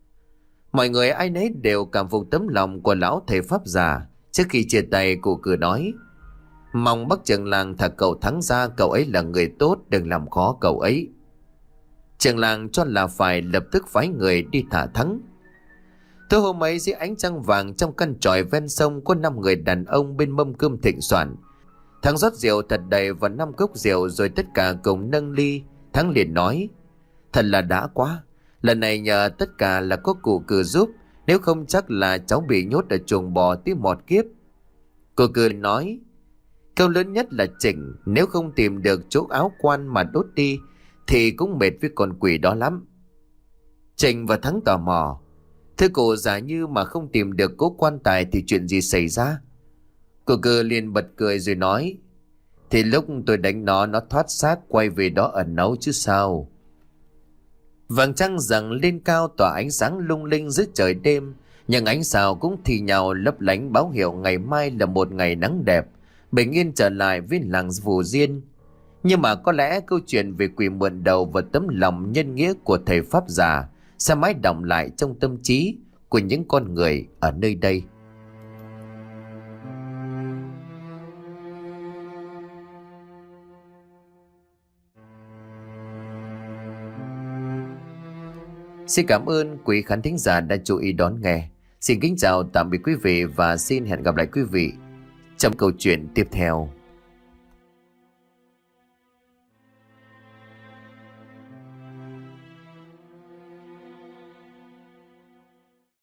A: Mọi người ai nấy đều cảm phục tấm lòng của lão thầy pháp già. Trước khi chia tay, cụ cử nói: mong bác trưởng làng thả cậu Thắng ra, cậu ấy là người tốt, đừng làm khó cậu ấy. Trưởng làng cho là phải, lập tức phái người đi thả Thắng. Tối hôm ấy dưới ánh trăng vàng, trong căn tròi ven sông có 5 người đàn ông bên mâm cơm thịnh soạn. Thắng rót rượu thật đầy vào 5 cốc rượu rồi tất cả cùng nâng ly. Thắng liền nói: thật là đã quá, lần này nhờ tất cả là có cụ cử giúp, nếu không chắc là cháu bị nhốt ở chuồng bò tới một kiếp. Cụ cử nói: câu lớn nhất là Chỉnh, nếu không tìm được chỗ áo quan mà đốt đi thì cũng mệt với con quỷ đó lắm. Chỉnh và Thắng tò mò: thưa cụ, giả như mà không tìm được cố quan tài thì chuyện gì xảy ra? Cụ cử liền bật cười rồi nói: thì lúc tôi đánh nó thoát xác quay về đó ẩn náu chứ sao. Vầng trăng giằng lên cao tỏa ánh sáng lung linh giữa trời đêm, nhưng ánh sao cũng thì nhào lấp lánh báo hiệu ngày mai là một ngày nắng đẹp, bình yên trở lại với làng Phù Diên. Nhưng mà có lẽ câu chuyện về quỷ mượn đầu và tấm lòng nhân nghĩa của thầy pháp già sẽ mãi đọng lại trong tâm trí của những con người ở nơi đây. Xin cảm ơn quý khán thính giả đã chú ý đón nghe. Xin kính chào tạm biệt quý vị và xin hẹn gặp lại quý vị trong câu chuyện tiếp theo.